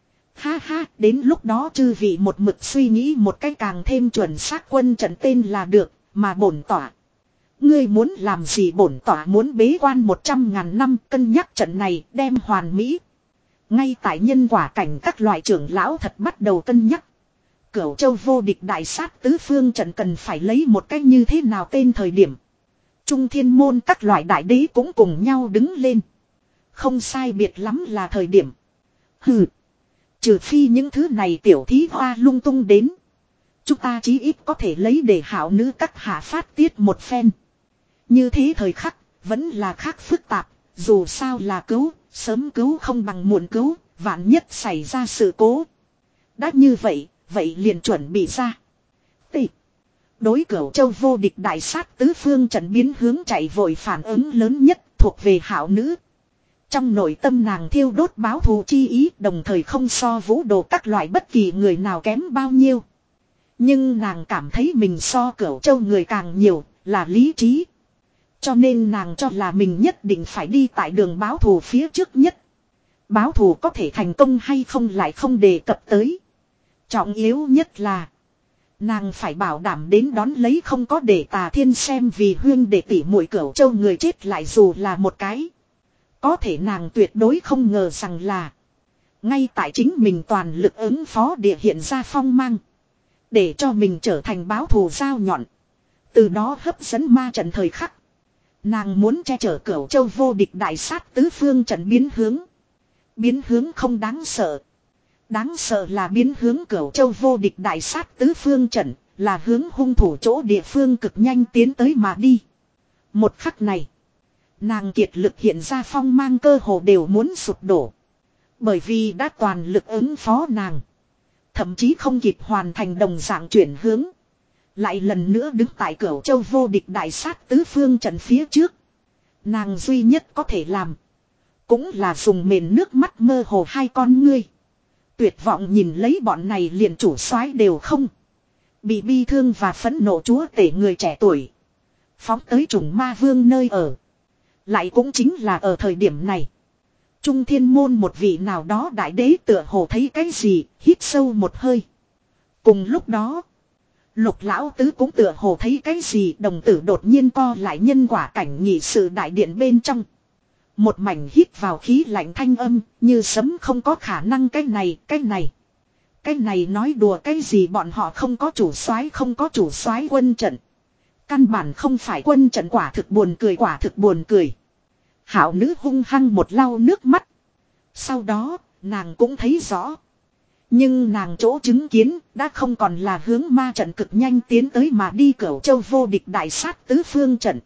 Ha ha, đến lúc đó chư vị một mực suy nghĩ một cái càng thêm chuẩn xác quân trận tên là được, mà bổn tỏa. Ngươi muốn làm gì bổn tỏa muốn bế quan một trăm ngàn năm cân nhắc trận này đem hoàn mỹ. Ngay tại nhân quả cảnh các loại trưởng lão thật bắt đầu cân nhắc. Cửu Châu vô địch đại sát tứ phương trận cần phải lấy một cách như thế nào tên thời điểm. Trung Thiên Môn các loại đại đế cũng cùng nhau đứng lên. Không sai biệt lắm là thời điểm. Hừ. Trừ phi những thứ này tiểu thí hoa lung tung đến. Chúng ta chí ít có thể lấy để hảo nữ các hạ phát tiết một phen. Như thế thời khắc, vẫn là khác phức tạp, dù sao là cứu, sớm cứu không bằng muộn cứu, vạn nhất xảy ra sự cố. Đã như vậy, vậy liền chuẩn bị ra. Tỷ. Đối Cửu Châu vô địch đại sát tứ phương trận biến hướng chạy vội phản ứng lớn nhất thuộc về hảo nữ. Trong nội tâm nàng thiêu đốt báo thù chi ý đồng thời không so vũ đồ các loại bất kỳ người nào kém bao nhiêu. Nhưng nàng cảm thấy mình so Cửu Châu người càng nhiều là lý trí. Cho nên nàng cho là mình nhất định phải đi tại đường báo thù phía trước nhất. Báo thù có thể thành công hay không lại không đề cập tới. Trọng yếu nhất là nàng phải bảo đảm đến đón lấy không có để Tà Thiên xem vì huyên để tỉ muội Cửu Châu người chết lại dù là một cái. Có thể nàng tuyệt đối không ngờ rằng là ngay tại chính mình toàn lực ứng phó địa hiện ra phong mang. Để cho mình trở thành báo thù dao nhọn. Từ đó hấp dẫn ma trận thời khắc. Nàng muốn che chở Cửu Châu vô địch đại sát tứ phương trận biến hướng. Biến hướng không đáng sợ. Đáng sợ là biến hướng Cửu Châu vô địch đại sát tứ phương trận. Là hướng hung thủ chỗ địa phương cực nhanh tiến tới mà đi. Một khắc này. Nàng kiệt lực hiện ra phong mang cơ hồ đều muốn sụp đổ. Bởi vì đã toàn lực ứng phó nàng. Thậm chí không kịp hoàn thành đồng dạng chuyển hướng. Lại lần nữa đứng tại Cửu Châu vô địch đại sát tứ phương trận phía trước. Nàng duy nhất có thể làm. Cũng là dùng mền nước mắt mơ hồ hai con ngươi. Tuyệt vọng nhìn lấy bọn này liền chủ soái đều không. Bị bi thương và phẫn nộ chúa tể người trẻ tuổi. Phóng tới trùng ma vương nơi ở. Lại cũng chính là ở thời điểm này. Trung Thiên Môn một vị nào đó đại đế tựa hồ thấy cái gì, hít sâu một hơi. Cùng lúc đó, Lục Lão Tứ cũng tựa hồ thấy cái gì, đồng tử đột nhiên co lại nhân quả cảnh nghị sự đại điện bên trong. Một mảnh hít vào khí lạnh thanh âm, như sấm không có khả năng cái này, cái này. Cái này nói đùa cái gì bọn họ không có chủ soái không có chủ soái quân trận. Căn bản không phải quân trận quả thực buồn cười quả thực buồn cười. Hảo nữ hung hăng một lau nước mắt. Sau đó, nàng cũng thấy rõ. Nhưng nàng chỗ chứng kiến đã không còn là hướng ma trận cực nhanh tiến tới mà đi Cửu Châu vô địch đại sát tứ phương trận.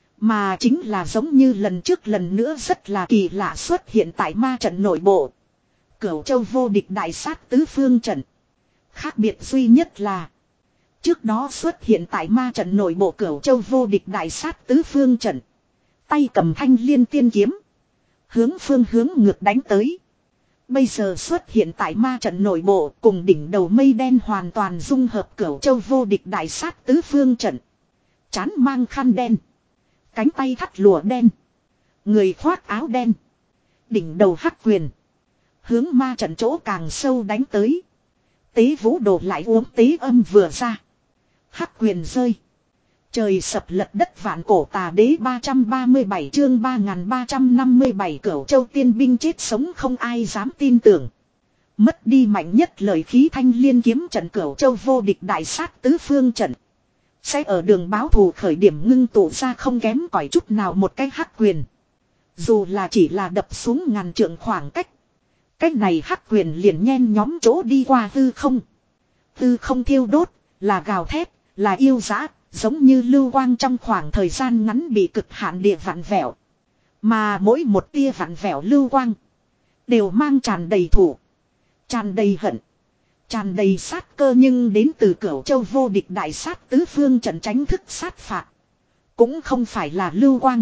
Mà chính là giống như lần trước lần nữa rất là kỳ lạ xuất hiện tại ma trận nội bộ. Cửu Châu vô địch đại sát tứ phương trận. Khác biệt duy nhất là trước đó xuất hiện tại ma trận nội bộ Cửu Châu vô địch đại sát tứ phương trận. Tay cầm thanh liên tiên kiếm. Hướng phương hướng ngược đánh tới. Bây giờ xuất hiện tại ma trận nội bộ cùng đỉnh đầu mây đen hoàn toàn dung hợp Cửu Châu vô địch đại sát tứ phương trận. Chán mang khăn đen. Cánh tay thắt lụa đen. Người khoác áo đen. Đỉnh đầu hắc quyền. Hướng ma trận chỗ càng sâu đánh tới. Tế vũ đồ lại uống tế âm vừa ra. Hắc quyền rơi. Trời sập lật đất vạn cổ tà đế ba trăm ba mươi bảy chương ba nghìn ba trăm năm mươi bảy Cửu Châu tiên binh chết sống không ai dám tin tưởng. Mất đi mạnh nhất lời khí thanh liên kiếm trận Cửu Châu vô địch đại sát tứ phương trận. Sẽ ở đường báo thù khởi điểm ngưng tụ ra không kém cỏi chút nào một cái hắc quyền. Dù là chỉ là đập xuống ngàn trượng khoảng cách. Cách này hắc quyền liền nhen nhóm chỗ đi qua hư không. Hư không thiêu đốt, là gào thét, là yêu dã, giống như lưu quang trong khoảng thời gian ngắn bị cực hạn địa vặn vẹo. Mà mỗi một tia vặn vẹo lưu quang đều mang tràn đầy thủ, tràn đầy hận, tràn đầy sát cơ, nhưng đến từ Cửu Châu vô địch đại sát tứ phương trận tránh thức sát phạt. Cũng không phải là lưu quang,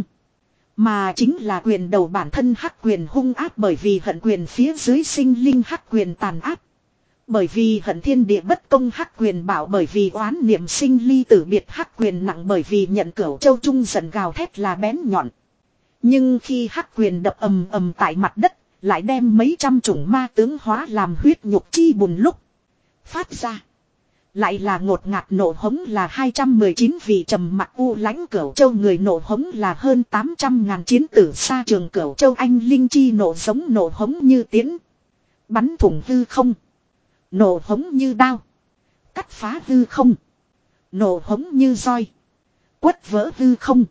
mà chính là quyền đầu bản thân hắc quyền hung áp, bởi vì hận quyền phía dưới sinh linh hắc quyền tàn áp. Bởi vì hận thiên địa bất công hắc quyền bảo, bởi vì oán niệm sinh ly tử biệt hắc quyền nặng, bởi vì nhận Cửu Châu trung giận gào thét là bén nhọn. Nhưng khi hắc quyền đập ầm ầm tại mặt đất, lại đem mấy trăm chủng ma tướng hóa làm huyết nhục chi bùn lúc phát ra, lại là ngột ngạt nộ hống, là hai trăm mười chín vị trầm mặc u lãnh Cửu Châu người nộ hống, là hơn tám trăm ngàn chiến tử xa trường Cửu Châu anh linh chi nộ giống nộ hống như tiến, bắn thủng hư không. Nổ hống như đao, cắt phá hư không. Nổ hống như roi, quất vỡ hư không.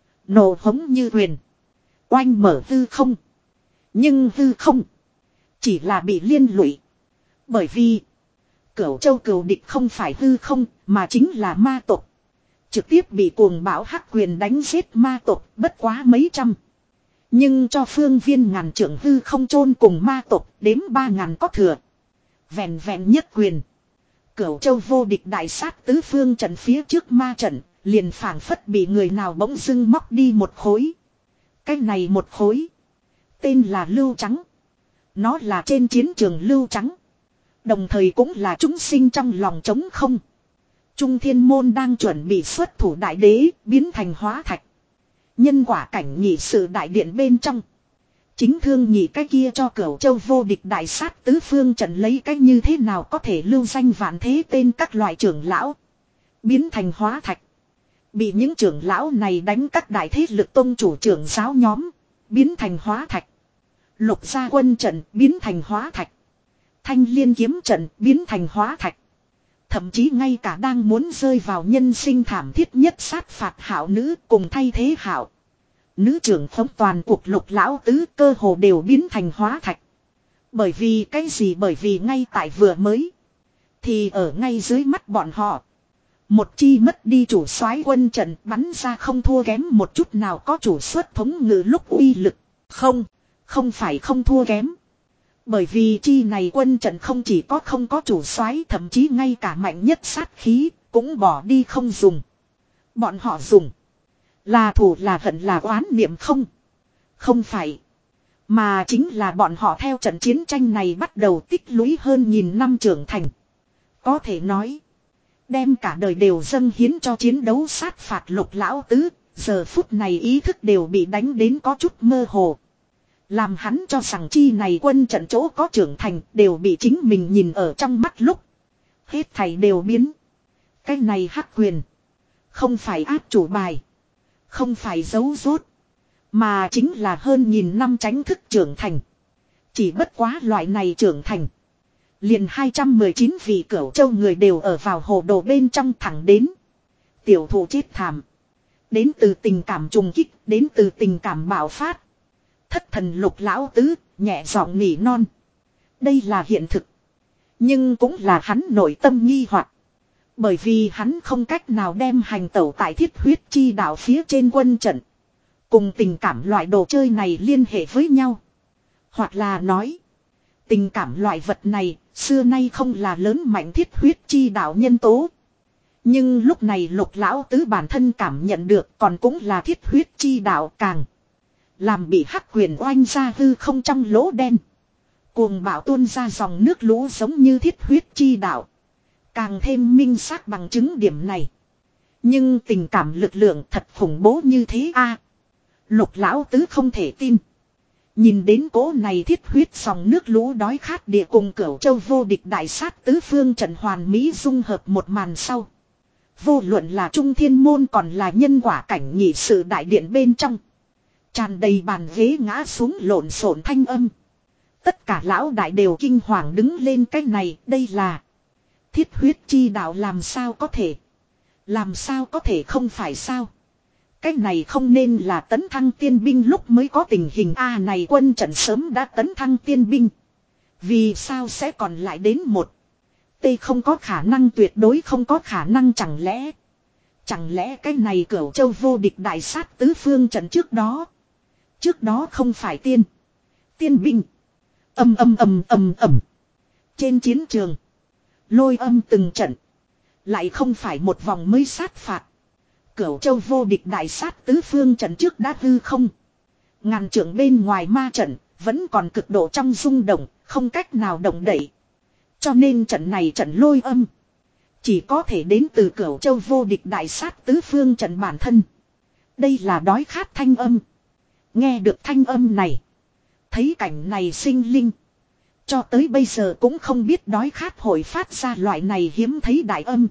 Nổ hống như quyền, oanh mở hư không. Nhưng hư không chỉ là bị liên lụy. Bởi vì Cửu Châu cừu địch không phải hư không, mà chính là ma tộc. Trực tiếp bị cuồng bão hắc quyền đánh giết ma tộc bất quá mấy trăm. Nhưng cho phương viên ngàn trưởng hư không chôn cùng ma tộc đếm ba ngàn có thừa. Vẹn vẹn nhất quyền, Cửu Châu vô địch đại sát tứ phương trận phía trước ma trận, liền phảng phất bị người nào bỗng dưng móc đi một khối. Cái này một khối tên là lưu trắng. Nó là trên chiến trường lưu trắng, đồng thời cũng là chúng sinh trong lòng trống không. Trung Thiên Môn đang chuẩn bị xuất thủ đại đế, biến thành hóa thạch. Nhân quả cảnh nhị sự đại điện bên trong, chính thương nhị cái kia cho Cửu Châu vô địch đại sát tứ phương trận lấy cái như thế nào có thể lưu danh vạn thế tên các loại trưởng lão biến thành hóa thạch. Bị những trưởng lão này đánh các đại thế lực tông chủ trưởng giáo nhóm biến thành hóa thạch. Lục gia quân trận biến thành hóa thạch. Thanh liên kiếm trận biến thành hóa thạch. Thậm chí ngay cả đang muốn rơi vào nhân sinh thảm thiết nhất sát phạt hảo nữ cùng thay thế hảo nữ trưởng thống toàn cuộc lục lão tứ cơ hồ đều biến thành hóa thạch. Bởi vì cái gì? Bởi vì ngay tại vừa mới, thì ở ngay dưới mắt bọn họ, một chi mất đi chủ soái quân trận bắn ra không thua kém một chút nào có chủ xuất thống ngự lúc uy lực. Không, không phải không thua kém. Bởi vì chi này quân trận không chỉ có không có chủ soái, thậm chí ngay cả mạnh nhất sát khí cũng bỏ đi không dùng. Bọn họ dùng là thủ, là hận, là oán niệm không? Không phải. Mà chính là bọn họ theo trận chiến tranh này bắt đầu tích lũy hơn nghìn năm trưởng thành. Có thể nói, đem cả đời đều dâng hiến cho chiến đấu sát phạt lục lão tứ, giờ phút này ý thức đều bị đánh đến có chút mơ hồ. Làm hắn cho rằng chi này quân trận chỗ có trưởng thành đều bị chính mình nhìn ở trong mắt lúc hết thảy đều biến. Cái này hắc quyền không phải áp chủ bài, không phải giấu rốt, mà chính là hơn nghìn năm tránh thức trưởng thành. Chỉ bất quá loại này trưởng thành, liền hai trăm mười chín vị Cửu Châu người đều ở vào hồ đồ bên trong thẳng đến tiểu thụ chết thảm. Đến từ tình cảm trùng kích, đến từ tình cảm bạo phát. Thất thần lục lão tứ, nhẹ giọng nỉ non. Đây là hiện thực, nhưng cũng là hắn nội tâm nghi hoặc. Bởi vì hắn không cách nào đem hành tẩu tại thiết huyết chi đạo phía trên quân trận cùng tình cảm loại đồ chơi này liên hệ với nhau. Hoặc là nói, tình cảm loại vật này xưa nay không là lớn mạnh thiết huyết chi đạo nhân tố. Nhưng lúc này lục lão tứ bản thân cảm nhận được còn cũng là thiết huyết chi đạo, càng làm bị hắc quyền oanh ra hư không trong lỗ đen. Cuồng bạo tuôn ra dòng nước lũ giống như thiết huyết chi đạo, càng thêm minh xác bằng chứng điểm này. Nhưng tình cảm lực lượng thật khủng bố như thế a. Lục lão tứ không thể tin. Nhìn đến cỗ này thiết huyết dòng nước lũ đói khát địa cùng Cửu Châu vô địch đại sát tứ phương trận hoàn mỹ dung hợp một màn sau, vô luận là Trung Thiên Môn còn là nhân quả cảnh nhị sự đại điện bên trong, tràn đầy bàn ghế ngã xuống lộn xộn thanh âm. Tất cả lão đại đều kinh hoàng đứng lên. Cái này, đây là thiết huyết chi đạo, làm sao có thể? Làm sao có thể không phải sao? Cái này không nên là tấn thăng tiên binh lúc mới có tình hình a. Này quân trận sớm đã tấn thăng tiên binh, Vì sao sẽ còn lại đến một. T không có khả năng, tuyệt đối không có khả năng, chẳng lẽ. Chẳng lẽ cái này Cửu Châu vô địch đại sát tứ phương trận trước đó. Trước đó không phải tiên. Tiên binh. Âm âm âm âm ầm. Trên chiến trường. Lôi âm từng trận. Lại không phải một vòng mới sát phạt. Cửu Châu vô địch đại sát tứ phương trận trước đã hư không. Ngàn trượng bên ngoài ma trận. Vẫn còn cực độ trong rung động. Không cách nào động đậy. Cho nên trận này trận lôi âm. Chỉ có thể đến từ Cửu Châu vô địch đại sát tứ phương trận bản thân. Đây là đói khát thanh âm. Nghe được thanh âm này. Thấy cảnh này sinh linh. Cho tới bây giờ cũng không biết đói khát hội phát ra loại này hiếm thấy đại âm.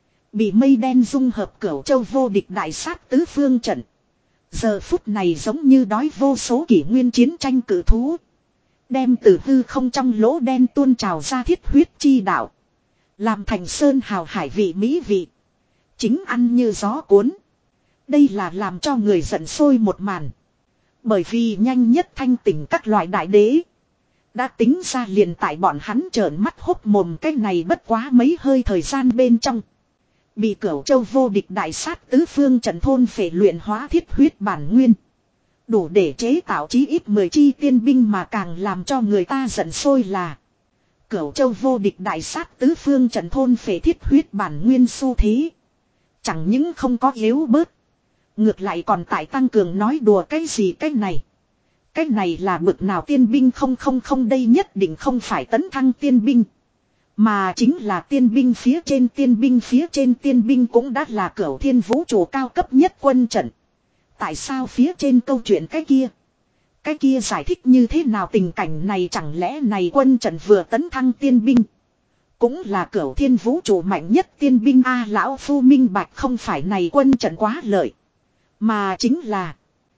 Bị mây đen dung hợp Cửu Châu vô địch đại sát tứ phương trận. Giờ phút này giống như đói vô số kỷ nguyên chiến tranh cử thú. Đem từ hư không trong lỗ đen tuôn trào ra thiết huyết chi đạo. Làm thành sơn hào hải vị mỹ vị. Chính ăn như gió cuốn. Đây là làm cho người giận sôi một màn. Bởi vì nhanh nhất thanh tỉnh các loại đại đế. Đã tính ra liền tại bọn hắn trợn mắt hốc mồm cái này bất quá mấy hơi thời gian bên trong. Bị Cửu Châu vô địch đại sát tứ phương trận thôn phệ luyện hóa thiết huyết bản nguyên. Đủ để chế tạo chí ít mười chi tiên binh, mà càng làm cho người ta giận sôi là. Cửu Châu vô địch đại sát tứ phương trận thôn phệ thiết huyết bản nguyên xu thế. Chẳng những không có yếu bớt. Ngược lại còn tại tăng cường, nói đùa cái gì cái này. Cái này là bực nào tiên binh, không không không, đây nhất định không phải tấn thăng tiên binh. Mà chính là tiên binh phía trên tiên binh phía trên tiên binh, cũng đã là Cửu Thiên vũ trụ cao cấp nhất quân trận. Tại sao phía trên câu chuyện cái kia? Cái kia giải thích như thế nào tình cảnh này, chẳng lẽ này quân trận vừa tấn thăng tiên binh? Cũng là Cửu Thiên vũ trụ mạnh nhất tiên binh a, lão phu minh bạch, không phải này quân trận quá lợi. Mà chính là.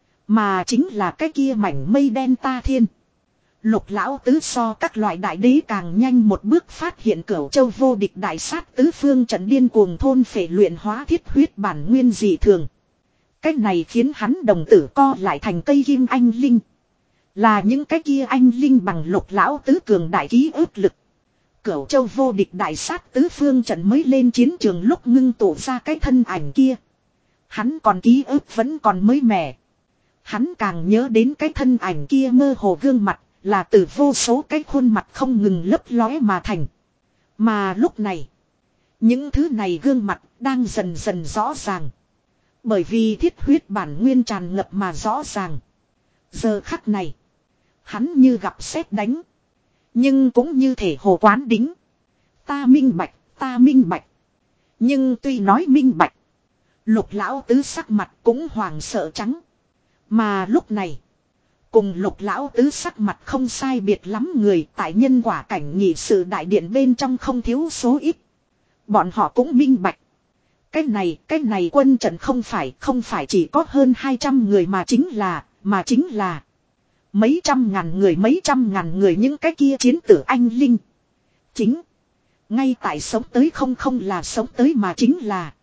Mà chính là cái kia mảnh mây đen ta thiên. Lục lão tứ so các loại đại đế càng nhanh một bước phát hiện Cửu Châu vô địch đại sát tứ phương trận điên cuồng thôn phệ luyện hóa thiết huyết bản nguyên dị thường. Cái này khiến hắn đồng tử co lại thành cây kim anh linh. Là những cái kia anh linh bằng lục lão tứ cường đại ký ức lực. Cửu Châu vô địch đại sát tứ phương trận mới lên chiến trường lúc ngưng tụ ra cái thân ảnh kia. Hắn còn ký ức vẫn còn mới mẻ. Hắn càng nhớ đến cái thân ảnh kia mơ hồ gương mặt, là từ vô số cái khuôn mặt không ngừng lấp lóe mà thành. Mà lúc này, những thứ này gương mặt đang dần dần rõ ràng. Bởi vì thiết huyết bản nguyên tràn ngập mà rõ ràng. Giờ khắc này, hắn như gặp sét đánh. Nhưng cũng như thể hồ quán đính. Ta minh bạch, ta minh bạch. Nhưng tuy nói minh bạch, lục lão tứ sắc mặt cũng hoàng sợ trắng. Mà lúc này, cùng lục lão tứ sắc mặt không sai biệt lắm người tại nhân quả cảnh nghị sự đại điện bên trong không thiếu số ít. Bọn họ cũng minh bạch. Cái này, cái này quân trận không phải, không phải chỉ có hơn hai trăm người mà chính là, mà chính là mấy trăm ngàn người, mấy trăm ngàn người, những cái kia chiến tử anh linh. Chính, ngay tại sống tới không không là sống tới mà chính là,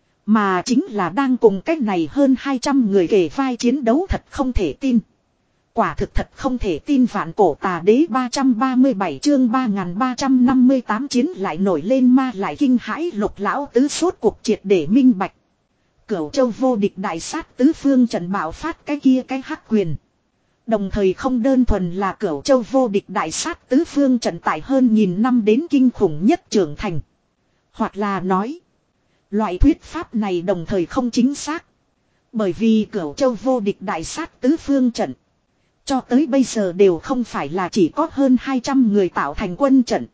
mà chính là đang cùng cái này hơn hai trăm người kề vai chiến đấu, thật không thể tin. Quả thực thật không thể tin. Vạn cổ tà đế ba trăm ba mươi bảy chương ba nghìn ba trăm năm mươi tám chiến lại nổi lên ma lại kinh hãi, lục lão tứ sốt cuộc triệt để minh bạch. Cửu Châu vô địch đại sát tứ phương trận bạo phát cái kia cái hắc quyền. Đồng thời không đơn thuần là Cửu Châu vô địch đại sát tứ phương trận tại hơn nghìn năm đến kinh khủng nhất trưởng thành. Hoặc là nói, loại thuyết pháp này đồng thời không chính xác. Bởi vì Cửu Châu vô địch đại sát tứ phương trận cho tới bây giờ đều không phải là chỉ có hơn hai trăm người tạo thành quân trận,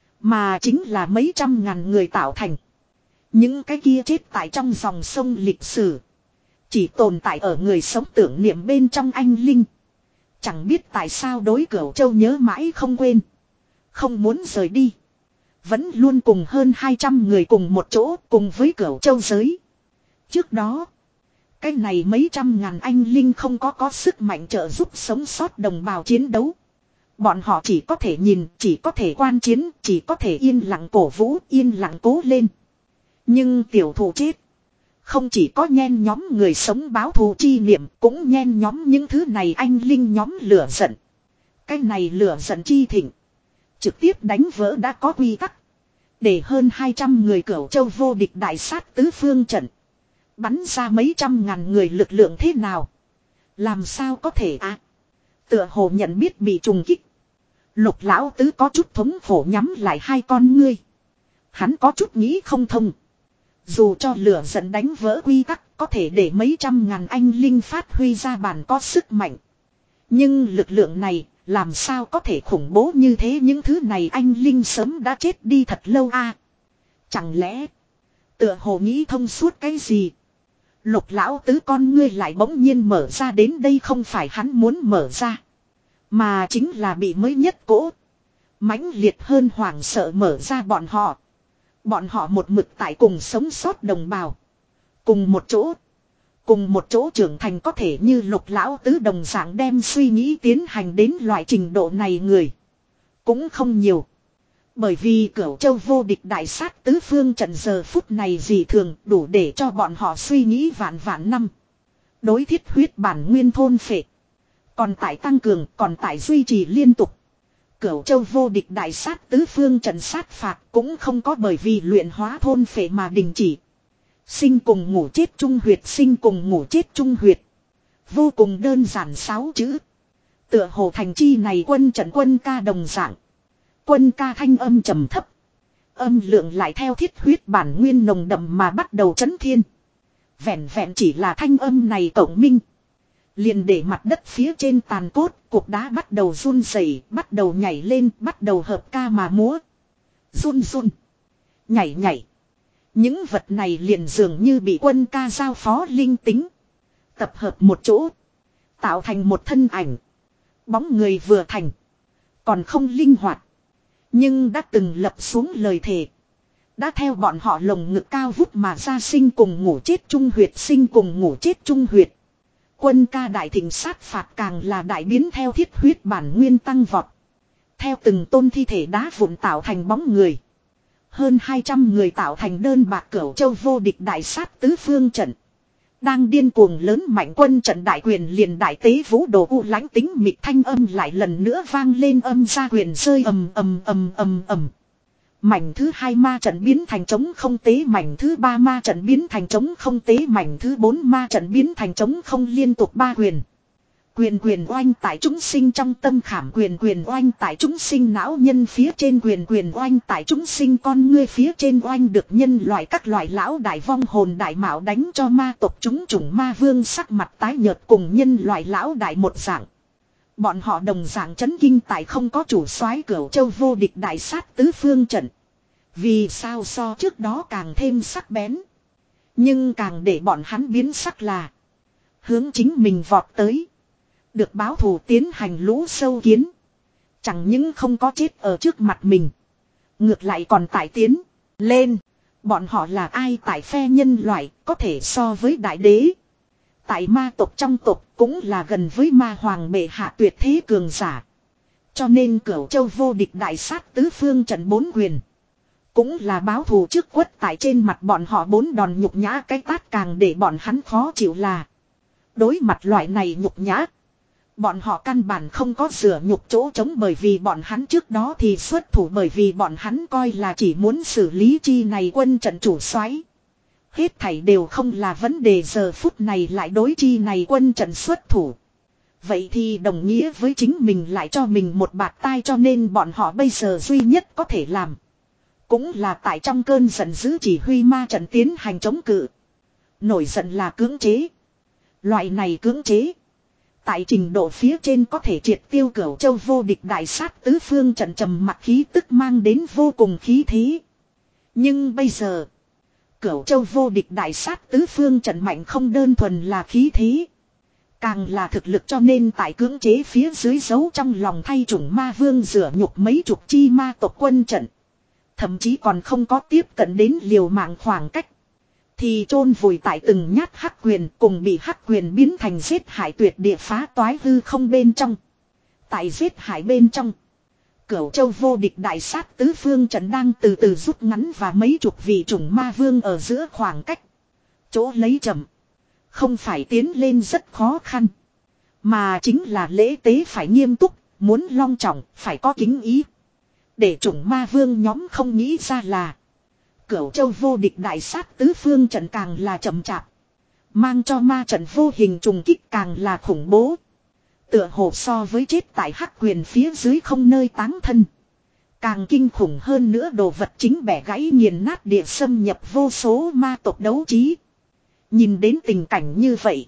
mà chính là mấy trăm ngàn người tạo thành. Những cái kia chết tại trong dòng sông lịch sử, chỉ tồn tại ở người sống tưởng niệm bên trong anh linh. Chẳng biết tại sao đối Cửu Châu nhớ mãi không quên, không muốn rời đi. Vẫn luôn cùng hơn hai trăm người cùng một chỗ, cùng với Cửu Châu giới. Trước đó, cái này mấy trăm ngàn anh linh không có có sức mạnh trợ giúp sống sót đồng bào chiến đấu. Bọn họ chỉ có thể nhìn, chỉ có thể quan chiến, chỉ có thể yên lặng cổ vũ, yên lặng cố lên. Nhưng tiểu thủ chết, không chỉ có nhen nhóm người sống báo thù chi niệm, cũng nhen nhóm những thứ này anh linh nhóm lửa giận. Cái này lửa giận chi thịnh, Trực tiếp đánh vỡ đã có quy tắc. Để hơn hai trăm người Cửu Châu vô địch đại sát tứ phương trận. Bắn ra mấy trăm ngàn người lực lượng thế nào? Làm sao có thể à? Tựa hồ nhận biết bị trùng kích. Lục lão tứ có chút thống khổ nhắm lại hai con ngươi. Hắn có chút nghĩ không thông. Dù cho lửa giận đánh vỡ quy tắc có thể để mấy trăm ngàn anh linh phát huy ra bản có sức mạnh. Nhưng lực lượng này làm sao có thể khủng bố như thế, những thứ này anh linh sớm đã chết đi thật lâu a. À, chẳng lẽ tựa hồ nghĩ thông suốt cái gì? Lục lão tứ con ngươi lại bỗng nhiên mở ra, đến đây không phải hắn muốn mở ra. Mà chính là bị mới nhất cỗ. Mãnh liệt hơn hoảng sợ mở ra bọn họ. Bọn họ một mực tại cùng sống sót đồng bào. Cùng một chỗ. Cùng một chỗ trưởng thành, có thể như lục lão tứ đồng dạng đem suy nghĩ tiến hành đến loại trình độ này người. Cũng không nhiều. Bởi vì Cửu Châu vô địch đại sát tứ phương trận giờ phút này dị thường đủ để cho bọn họ suy nghĩ vạn vạn năm. Đối thiết huyết bản nguyên thôn phệ. Còn tại tăng cường, còn tại duy trì liên tục. Cửu Châu vô địch đại sát tứ phương trận sát phạt cũng không có bởi vì luyện hóa thôn phệ mà đình chỉ. Sinh cùng ngủ chết chung huyệt, sinh cùng ngủ chết chung huyệt. Vô cùng đơn giản sáu chữ. Tựa hồ thành chi này quân trận quân ca đồng dạng. Quân ca thanh âm trầm thấp. Âm lượng lại theo thiết huyết bản nguyên nồng đậm mà bắt đầu chấn thiên. Vẹn vẹn chỉ là thanh âm này cộng minh. Liền để mặt đất phía trên tàn cốt, cục đá bắt đầu run rẩy, bắt đầu nhảy lên, bắt đầu hợp ca mà múa. Run run. Nhảy nhảy. Những vật này liền dường như bị quân ca giao phó linh tính. Tập hợp một chỗ. Tạo thành một thân ảnh. Bóng người vừa thành. Còn không linh hoạt. Nhưng đã từng lập xuống lời thề. Đã theo bọn họ lồng ngực cao vút mà ra, sinh cùng ngủ chết chung huyệt, sinh cùng ngủ chết chung huyệt. Quân ca đại thịnh sát phạt càng là đại biến theo thiết huyết bản nguyên tăng vọt. Theo từng tôn thi thể đá vụn tạo thành bóng người. Hơn hai trăm người tạo thành đơn bạc Cửu Châu vô địch đại sát tứ phương trận. Đang điên cuồng lớn mạnh quân trận đại quyền liền đại tế vũ đồ u lãnh tính mịt thanh âm lại lần nữa vang lên, âm ra quyền rơi ầm ầm ầm ầm ầm. Mảnh thứ hai ma trận biến thành trống không tế, mảnh thứ ba ma trận biến thành trống không tế, mảnh thứ bốn ma trận biến thành trống không, liên tục ba quyền. Quyền quyền oanh tại chúng sinh trong tâm khảm, quyền quyền oanh tại chúng sinh não nhân phía trên, quyền quyền oanh tại chúng sinh con ngươi phía trên, oanh được nhân loại các loại lão đại vong hồn đại mạo đánh cho ma tộc chúng chủng ma vương sắc mặt tái nhợt, cùng nhân loại lão đại một dạng. Bọn họ đồng dạng chấn kinh tại không có chủ soái Cửu Châu vô địch đại sát tứ phương trận. Vì sao so trước đó càng thêm sắc bén. Nhưng càng để bọn hắn biến sắc là hướng chính mình vọt tới. Được báo thù tiến hành lũ sâu kiến. Chẳng những không có chết ở trước mặt mình. Ngược lại còn tải tiến lên. Bọn họ là ai tại phe nhân loại có thể so với đại đế. Tại ma tộc trong tộc cũng là gần với ma hoàng bệ hạ tuyệt thế cường giả. Cho nên Cửu Châu vô địch đại sát tứ phương trận bốn quyền. Cũng là báo thù trước quất tại trên mặt bọn họ bốn đòn nhục nhã, cái tát càng để bọn hắn khó chịu là. Đối mặt loại này nhục nhã. Bọn họ căn bản không có rửa nhục chỗ trống, bởi vì bọn hắn trước đó thì xuất thủ, bởi vì bọn hắn coi là chỉ muốn xử lý chi này quân trận chủ soái. Hết thảy đều không là vấn đề, giờ phút này lại đối chi này quân trận xuất thủ. Vậy thì đồng nghĩa với chính mình lại cho mình một bạt tai, cho nên bọn họ bây giờ duy nhất có thể làm. Cũng là tại trong cơn giận dữ chỉ huy ma trận tiến hành chống cự. Nổi giận là cưỡng chế. Loại này cưỡng chế. Tại trình độ phía trên có thể triệt tiêu Cửu Châu vô địch đại sát tứ phương trận trầm mặc khí tức mang đến vô cùng khí thế. Nhưng bây giờ. Cửu Châu vô địch đại sát tứ phương trận mạnh không đơn thuần là khí thế. Càng là thực lực, cho nên tại cưỡng chế phía dưới giấu trong lòng thay chủng ma vương rửa nhục mấy chục chi ma tộc quân trận. Thậm chí còn không có tiếp cận đến liều mạng khoảng cách. Thì chôn vùi tại từng nhát hắc quyền, cùng bị hắc quyền biến thành giết hải tuyệt địa phá toái hư không bên trong. Tại giết hải bên trong. Cửu Châu vô địch đại sát tứ phương trận đang từ từ rút ngắn, và mấy chục vị chủng ma vương ở giữa khoảng cách. Chỗ lấy chậm. Không phải tiến lên rất khó khăn. Mà chính là lễ tế phải nghiêm túc, muốn long trọng, phải có kính ý. Để chủng ma vương nhóm không nghĩ ra là. Cửu châu vô địch đại sát tứ phương trận càng là chậm chạp. Mang cho ma trận vô hình trùng kích càng là khủng bố. Tựa hồ so với chết tại hắc quyền phía dưới không nơi táng thân. Càng kinh khủng hơn nữa đồ vật chính bẻ gãy nghiền nát địa xâm nhập vô số ma tộc đấu trí. Nhìn đến tình cảnh như vậy.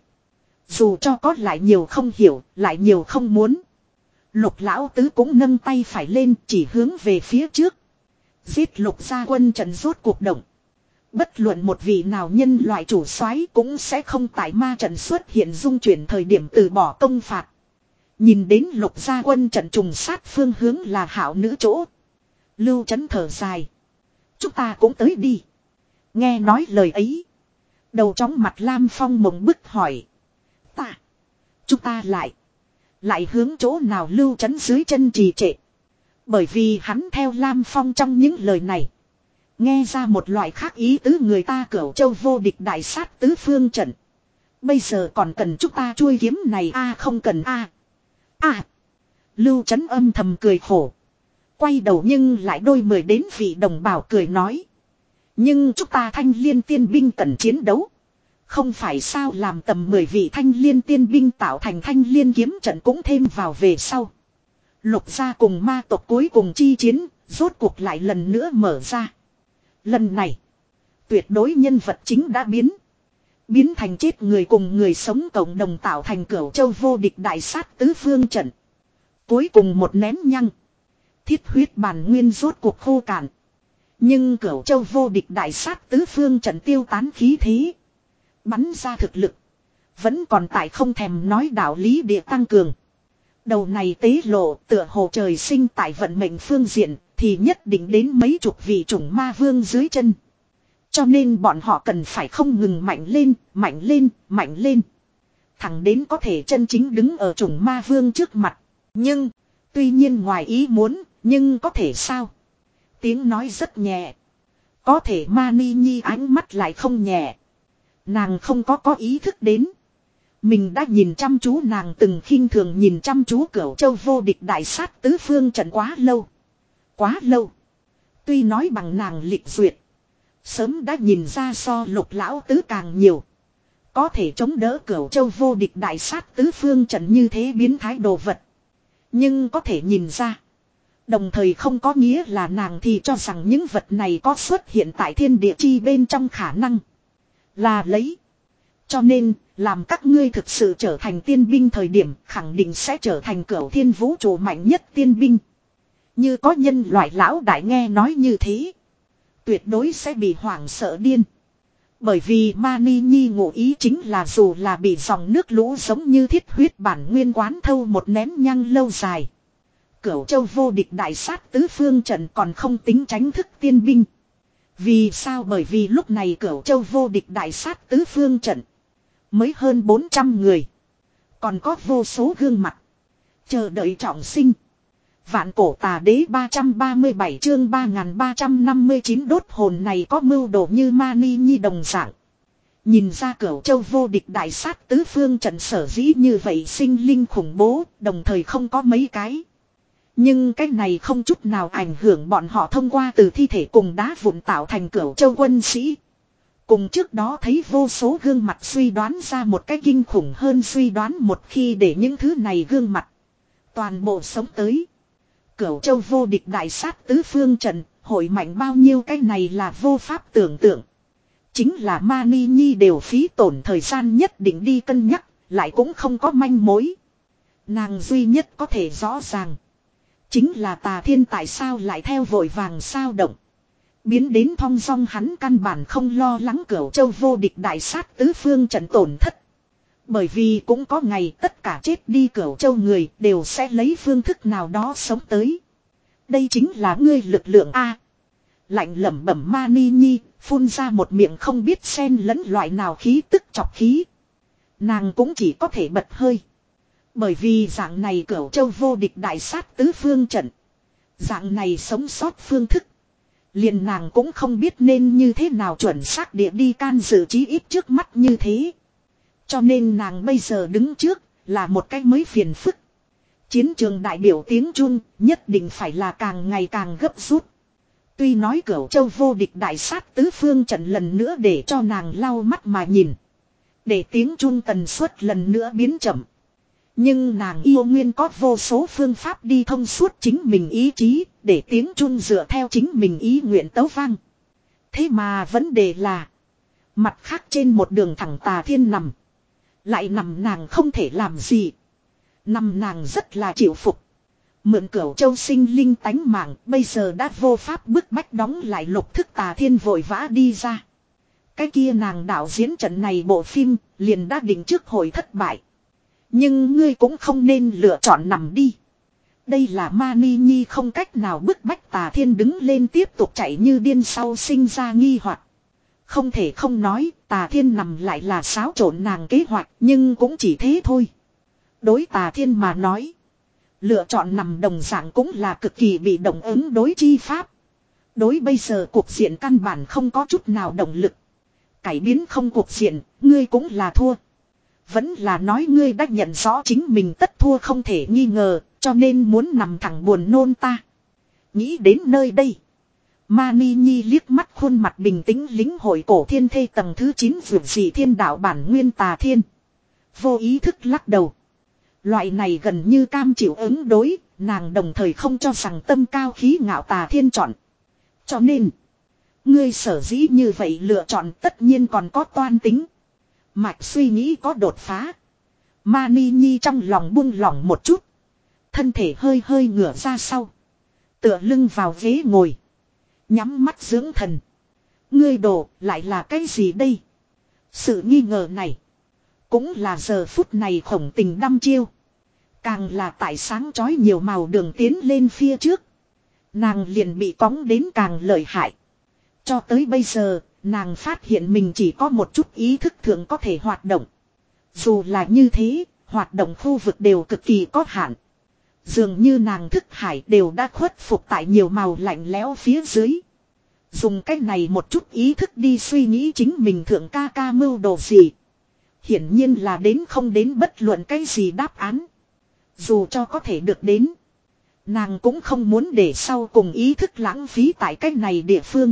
Dù cho có lại nhiều không hiểu, lại nhiều không muốn. Lục lão tứ cũng nâng tay phải lên chỉ hướng về phía trước. Giết lục gia quân trận rốt cuộc động. Bất luận một vị nào nhân loại chủ soái cũng sẽ không tại ma trận xuất hiện dung chuyển thời điểm từ bỏ công phạt. Nhìn đến lục gia quân trận trùng sát phương hướng là hảo nữ chỗ. Lưu Chấn thở dài. Chúng ta cũng tới đi. Nghe nói lời ấy. Đầu chóng mặt Lam Phong mộng bức hỏi. Ta. Chúng ta lại. Lại hướng chỗ nào Lưu Chấn dưới chân trì trệ. Bởi vì hắn theo Lam Phong trong những lời này. Nghe ra một loại khác ý tứ người ta Cửu Châu vô địch đại sát tứ phương trận. Bây giờ còn cần chúng ta chuôi kiếm này a à, không cần a à. À. Lưu Chấn âm thầm cười khổ. Quay đầu nhưng lại đôi mười đến vị đồng bào cười nói. Nhưng chúng ta thanh liên tiên binh cần chiến đấu. Không phải sao làm tầm mười vị thanh liên tiên binh tạo thành thanh liên kiếm trận cũng thêm vào về sau. Lục gia cùng ma tộc cuối cùng chi chiến, rốt cuộc lại lần nữa mở ra. Lần này, tuyệt đối nhân vật chính đã biến. Biến thành chết người cùng người sống cộng đồng tạo thành Cửu Châu vô địch đại sát tứ phương trận. Cuối cùng một nén nhăng. Thiết huyết bản nguyên rốt cuộc khô cạn. Nhưng Cửu Châu vô địch đại sát tứ phương trận tiêu tán khí thế. Bắn ra thực lực. Vẫn còn tại không thèm nói đạo lý địa tăng cường. Đầu này tế lộ tựa hồ trời sinh tại vận mệnh phương diện thì nhất định đến mấy chục vị chủng ma vương dưới chân. Cho nên bọn họ cần phải không ngừng mạnh lên, mạnh lên, mạnh lên. Thẳng đến có thể chân chính đứng ở chủng ma vương trước mặt. Nhưng, tuy nhiên ngoài ý muốn, nhưng có thể sao? Tiếng nói rất nhẹ. Có thể Mani Nhi ánh mắt lại không nhẹ. Nàng không có có ý thức đến. Mình đã nhìn chăm chú nàng từng khinh thường nhìn chăm chú Cửu Châu vô địch đại sát tứ phương trận quá lâu. Quá lâu. Tuy nói bằng nàng lịch duyệt. Sớm đã nhìn ra so lục lão tứ càng nhiều. Có thể chống đỡ Cửu Châu vô địch đại sát tứ phương trận như thế biến thái đồ vật. Nhưng có thể nhìn ra. Đồng thời không có nghĩa là nàng thì cho rằng những vật này có xuất hiện tại thiên địa chi bên trong khả năng. Là lấy. Cho nên, làm các ngươi thực sự trở thành tiên binh thời điểm khẳng định sẽ trở thành Cửu thiên vũ trụ mạnh nhất tiên binh. Như có nhân loại lão đại nghe nói như thế. Tuyệt đối sẽ bị hoảng sợ điên. Bởi vì Mani Nhi ngụ ý chính là dù là bị dòng nước lũ giống như thiết huyết bản nguyên quán thâu một nén nhang lâu dài. Cửu Châu vô địch đại sát tứ phương trận còn không tính tránh thức tiên binh. Vì sao? Bởi vì lúc này Cửu Châu vô địch đại sát tứ phương trận. Mới hơn bốn trăm người. Còn có vô số gương mặt. Chờ đợi trọng sinh. Vạn cổ tà đế ba trăm ba mươi bảy chương ba nghìn ba trăm năm mươi chín đốt hồn này có mưu đồ như Mani Nhi đồng dạng. Nhìn ra Cửu Châu vô địch đại sát tứ phương trận sở dĩ như vậy sinh linh khủng bố, đồng thời không có mấy cái. Nhưng cái này không chút nào ảnh hưởng bọn họ thông qua từ thi thể cùng đá vụn tạo thành Cửu Châu quân sĩ. Cùng trước đó thấy vô số gương mặt suy đoán ra một cái kinh khủng hơn suy đoán một khi để những thứ này gương mặt. Toàn bộ sống tới. Cửu Châu vô địch đại sát tứ phương trận, hội mạnh bao nhiêu cái này là vô pháp tưởng tượng. Chính là Mani Nhi đều phí tổn thời gian nhất định đi cân nhắc, lại cũng không có manh mối. Nàng duy nhất có thể rõ ràng. Chính là Tà Thiên tại sao lại theo vội vàng sao động. Biến đến thong dong hắn căn bản không lo lắng Cửu Châu vô địch đại sát tứ phương trận tổn thất. Bởi vì cũng có ngày tất cả chết đi Cửu Châu người đều sẽ lấy phương thức nào đó sống tới. Đây chính là ngươi lực lượng A. Lạnh lẩm bẩm Mani Nhi, phun ra một miệng không biết xen lẫn loại nào khí tức chọc khí. Nàng cũng chỉ có thể bật hơi. Bởi vì dạng này Cửu Châu vô địch đại sát tứ phương trận. Dạng này sống sót phương thức. Liền nàng cũng không biết nên như thế nào chuẩn xác địa đi can dự chí ít trước mắt như thế. Cho nên nàng bây giờ đứng trước là một cái mới phiền phức. Chiến trường đại biểu tiếng Trung nhất định phải là càng ngày càng gấp rút. Tuy nói Cửu Châu vô địch đại sát tứ phương trận lần nữa để cho nàng lau mắt mà nhìn. Để tiếng Trung tần suất lần nữa biến chậm. Nhưng nàng yêu nguyên có vô số phương pháp đi thông suốt chính mình ý chí. Để tiếng Trung dựa theo chính mình ý nguyện tấu vang. Thế mà vấn đề là. Mặt khác trên một đường thẳng Tà Thiên nằm. Lại nằm nàng không thể làm gì. Nằm nàng rất là chịu phục. Mượn Cửu Châu sinh linh tánh mạng bây giờ đã vô pháp bức bách đóng lại Lục Thức Tà Thiên vội vã đi ra. Cái kia nàng đạo diễn trận này bộ phim liền đã định trước hồi thất bại. Nhưng ngươi cũng không nên lựa chọn nằm đi. Đây là Mani Nhi không cách nào bức bách Tà Thiên đứng lên tiếp tục chạy như điên sau sinh ra nghi hoặc. Không thể không nói Tà Thiên nằm lại là xáo trộn nàng kế hoạch nhưng cũng chỉ thế thôi. Đối Tà Thiên mà nói. Lựa chọn nằm đồng dạng cũng là cực kỳ bị động ứng đối chi pháp. Đối bây giờ cuộc diện căn bản không có chút nào động lực. Cải biến không cuộc diện, ngươi cũng là thua. Vẫn là nói ngươi đã nhận rõ chính mình tất thua không thể nghi ngờ, cho nên muốn nằm thẳng buồn nôn ta. Nghĩ đến nơi đây. Mani Nhi liếc mắt khuôn mặt bình tĩnh lính hội cổ thiên thê tầng thứ chín vượt dị thiên đạo bản nguyên Tà Thiên. Vô ý thức lắc đầu. Loại này gần như cam chịu ứng đối, nàng đồng thời không cho rằng tâm cao khí ngạo Tà Thiên chọn. Cho nên, ngươi sở dĩ như vậy lựa chọn tất nhiên còn có toan tính. Mạch suy nghĩ có đột phá. Mani Nhi trong lòng buông lỏng một chút. Thân thể hơi hơi ngửa ra sau. Tựa lưng vào ghế ngồi. Nhắm mắt dưỡng thần. Ngươi đổ lại là cái gì đây? Sự nghi ngờ này. Cũng là giờ phút này khổng tình đăm chiêu. Càng là tại sáng chói nhiều màu đường tiến lên phía trước. Nàng liền bị cóng đến càng lợi hại. Cho tới bây giờ, nàng phát hiện mình chỉ có một chút ý thức thượng có thể hoạt động. Dù là như thế, hoạt động khu vực đều cực kỳ có hạn. Dường như nàng thức hải đều đã khuất phục tại nhiều màu lạnh lẽo phía dưới. Dùng cách này một chút ý thức đi suy nghĩ chính mình thượng ca ca mưu đồ gì. Hiển nhiên là đến không đến bất luận cái gì đáp án. Dù cho có thể được đến. Nàng cũng không muốn để sau cùng ý thức lãng phí tại cách này địa phương.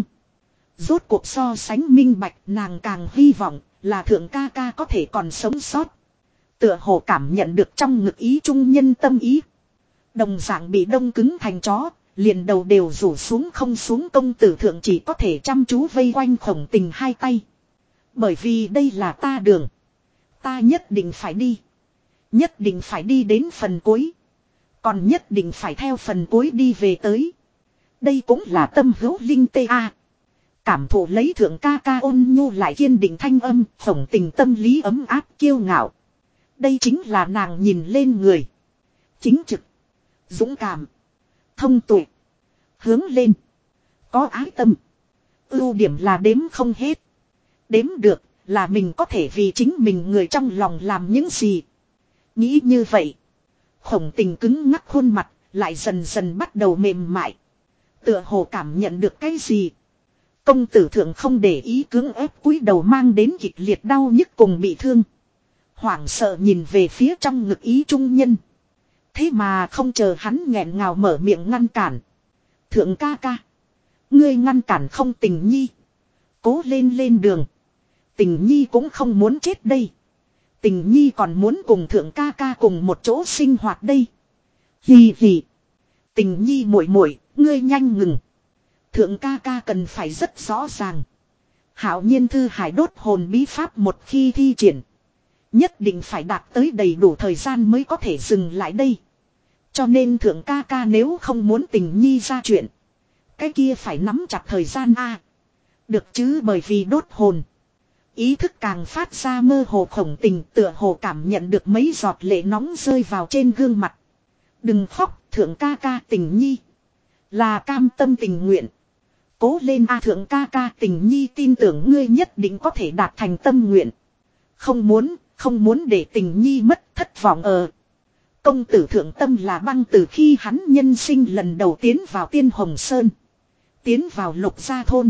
Rốt cuộc so sánh minh bạch nàng càng hy vọng là thượng ca ca có thể còn sống sót. Tựa hồ cảm nhận được trong ngực ý trung nhân tâm ý. Đồng dạng bị đông cứng thành chó, liền đầu đều rủ xuống không xuống công tử thượng chỉ có thể chăm chú vây quanh khổng tình hai tay. Bởi vì đây là ta đường. Ta nhất định phải đi. Nhất định phải đi đến phần cuối. Còn nhất định phải theo phần cuối đi về tới. Đây cũng là tâm hữu linh tê a. Cảm thụ lấy thượng ca ca ôn nhu lại kiên định thanh âm, khổng tình tâm lý ấm áp kiêu ngạo. Đây chính là nàng nhìn lên người. Chính trực. Dũng cảm. Thông tuệ. Hướng lên. Có ái tâm. Ưu điểm là đếm không hết. Đếm được là mình có thể vì chính mình người trong lòng làm những gì. Nghĩ như vậy. Khổng tình cứng ngắc khuôn mặt lại dần dần bắt đầu mềm mại. Tựa hồ cảm nhận được cái gì. Công tử thượng không để ý cưỡng ép cúi đầu mang đến kịch liệt đau nhức cùng bị thương. Hoảng sợ nhìn về phía trong ngực ý trung nhân. Thế mà không chờ hắn nghẹn ngào mở miệng ngăn cản. Thượng ca ca. Ngươi ngăn cản không tình nhi. Cố lên lên đường. Tình nhi cũng không muốn chết đây. Tình nhi còn muốn cùng thượng ca ca cùng một chỗ sinh hoạt đây. Hì hì. Tình nhi muội muội, ngươi nhanh ngừng. Thượng ca ca cần phải rất rõ ràng. Hạo nhiên thư hải đốt hồn bí pháp một khi thi triển. Nhất định phải đạt tới đầy đủ thời gian mới có thể dừng lại đây. Cho nên thượng ca ca nếu không muốn tình nhi ra chuyện. Cái kia phải nắm chặt thời gian a. Được chứ, bởi vì đốt hồn. Ý thức càng phát ra mơ hồ khổng tình, tựa hồ cảm nhận được mấy giọt lệ nóng rơi vào trên gương mặt. Đừng khóc, thượng ca ca tình nhi. Là cam tâm tình nguyện. Cố lên a, thượng ca ca tình nhi tin tưởng ngươi nhất định có thể đạt thành tâm nguyện. Không muốn, không muốn để tình nhi mất thất vọng ờ. Công tử thượng tâm là băng từ khi hắn nhân sinh lần đầu tiến vào Tiên Hồng Sơn. Tiến vào Lục Gia Thôn.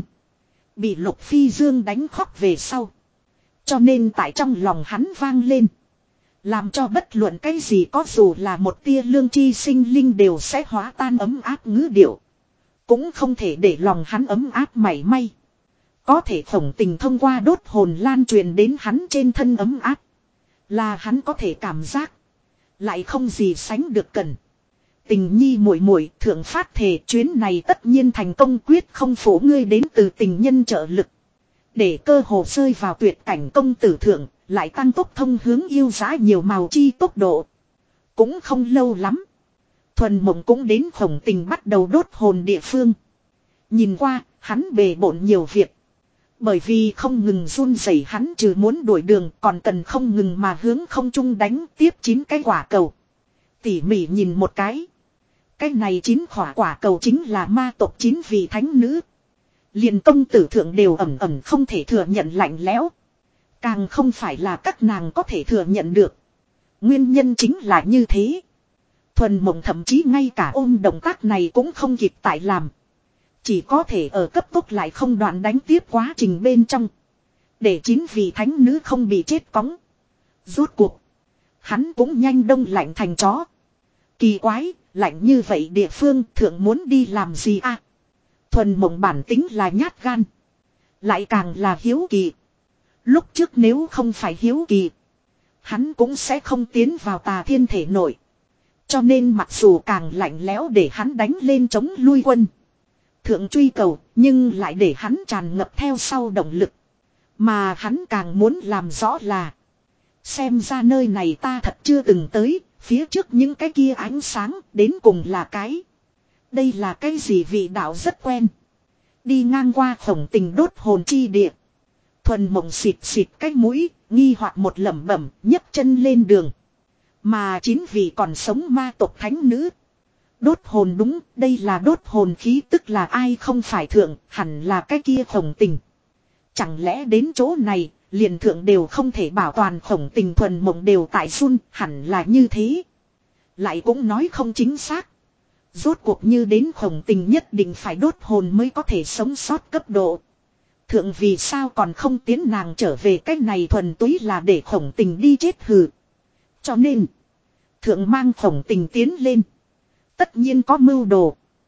Bị Lục Phi Dương đánh khóc về sau. Cho nên tại trong lòng hắn vang lên. Làm cho bất luận cái gì có dù là một tia lương chi sinh linh đều sẽ hóa tan ấm áp ngữ điệu. Cũng không thể để lòng hắn ấm áp mảy may. Có thể khổng tình thông qua đốt hồn lan truyền đến hắn trên thân ấm áp. Là hắn có thể cảm giác. Lại không gì sánh được cần. Tình nhi muội muội thượng phát thề chuyến này tất nhiên thành công quyết không phủ ngươi đến từ tình nhân trợ lực. Để cơ hồ rơi vào tuyệt cảnh công tử thượng, lại tăng tốc thông hướng yêu dã nhiều màu chi tốc độ. Cũng không lâu lắm. Thuần mộng cũng đến khổng tình bắt đầu đốt hồn địa phương. Nhìn qua, hắn bề bộn nhiều việc. Bởi vì không ngừng run rẩy hắn trừ muốn đuổi đường còn cần không ngừng mà hướng không trung đánh tiếp chín cái quả cầu. Tỉ mỉ nhìn một cái. Cái này chín quả quả cầu chính là ma tộc chín vị thánh nữ. Liền công tử thượng đều ẩm ẩm không thể thừa nhận lạnh lẽo. Càng không phải là các nàng có thể thừa nhận được. Nguyên nhân chính là như thế. Thuần mộng thậm chí ngay cả ôm động tác này cũng không kịp tại làm. Chỉ có thể ở cấp tốc lại không đoạn đánh tiếp quá trình bên trong. Để chín vị thánh nữ không bị chết cóng. Rốt cuộc. Hắn cũng nhanh đông lạnh thành chó. Kỳ quái, lạnh như vậy địa phương thượng muốn đi làm gì à? Thuần mộng bản tính là nhát gan. Lại càng là hiếu kỳ. Lúc trước nếu không phải hiếu kỳ. Hắn cũng sẽ không tiến vào tà thiên thể nổi. Cho nên mặc dù càng lạnh lẽo để hắn đánh lên chống lui quân. Thượng truy cầu nhưng lại để hắn tràn ngập theo sau động lực. Mà hắn càng muốn làm rõ là. Xem ra nơi này ta thật chưa từng tới. Phía trước những cái kia ánh sáng đến cùng là cái. Đây là cái gì vị đạo rất quen. Đi ngang qua khổng tình đốt hồn chi địa. Thuần mộng xịt xịt cái mũi, nghi hoặc một lẩm bẩm, nhấc chân lên đường. Mà chín vị còn sống ma tộc thánh nữ. Đốt hồn đúng, đây là đốt hồn khí tức là ai không phải thượng, hẳn là cái kia khổng tình. Chẳng lẽ đến chỗ này, liền thượng đều không thể bảo toàn khổng tình thuần mộng đều tại run, hẳn là như thế. Lại cũng nói không chính xác. Rốt cuộc như đến khổng tình nhất định phải đốt hồn mới có thể sống sót cấp độ. Thượng vì sao còn không tiến nàng trở về cách này thuần túy là để khổng tình đi chết hừ. Cho nên, thượng mang khổng tình tiến lên. Tất nhiên có mưu đồ.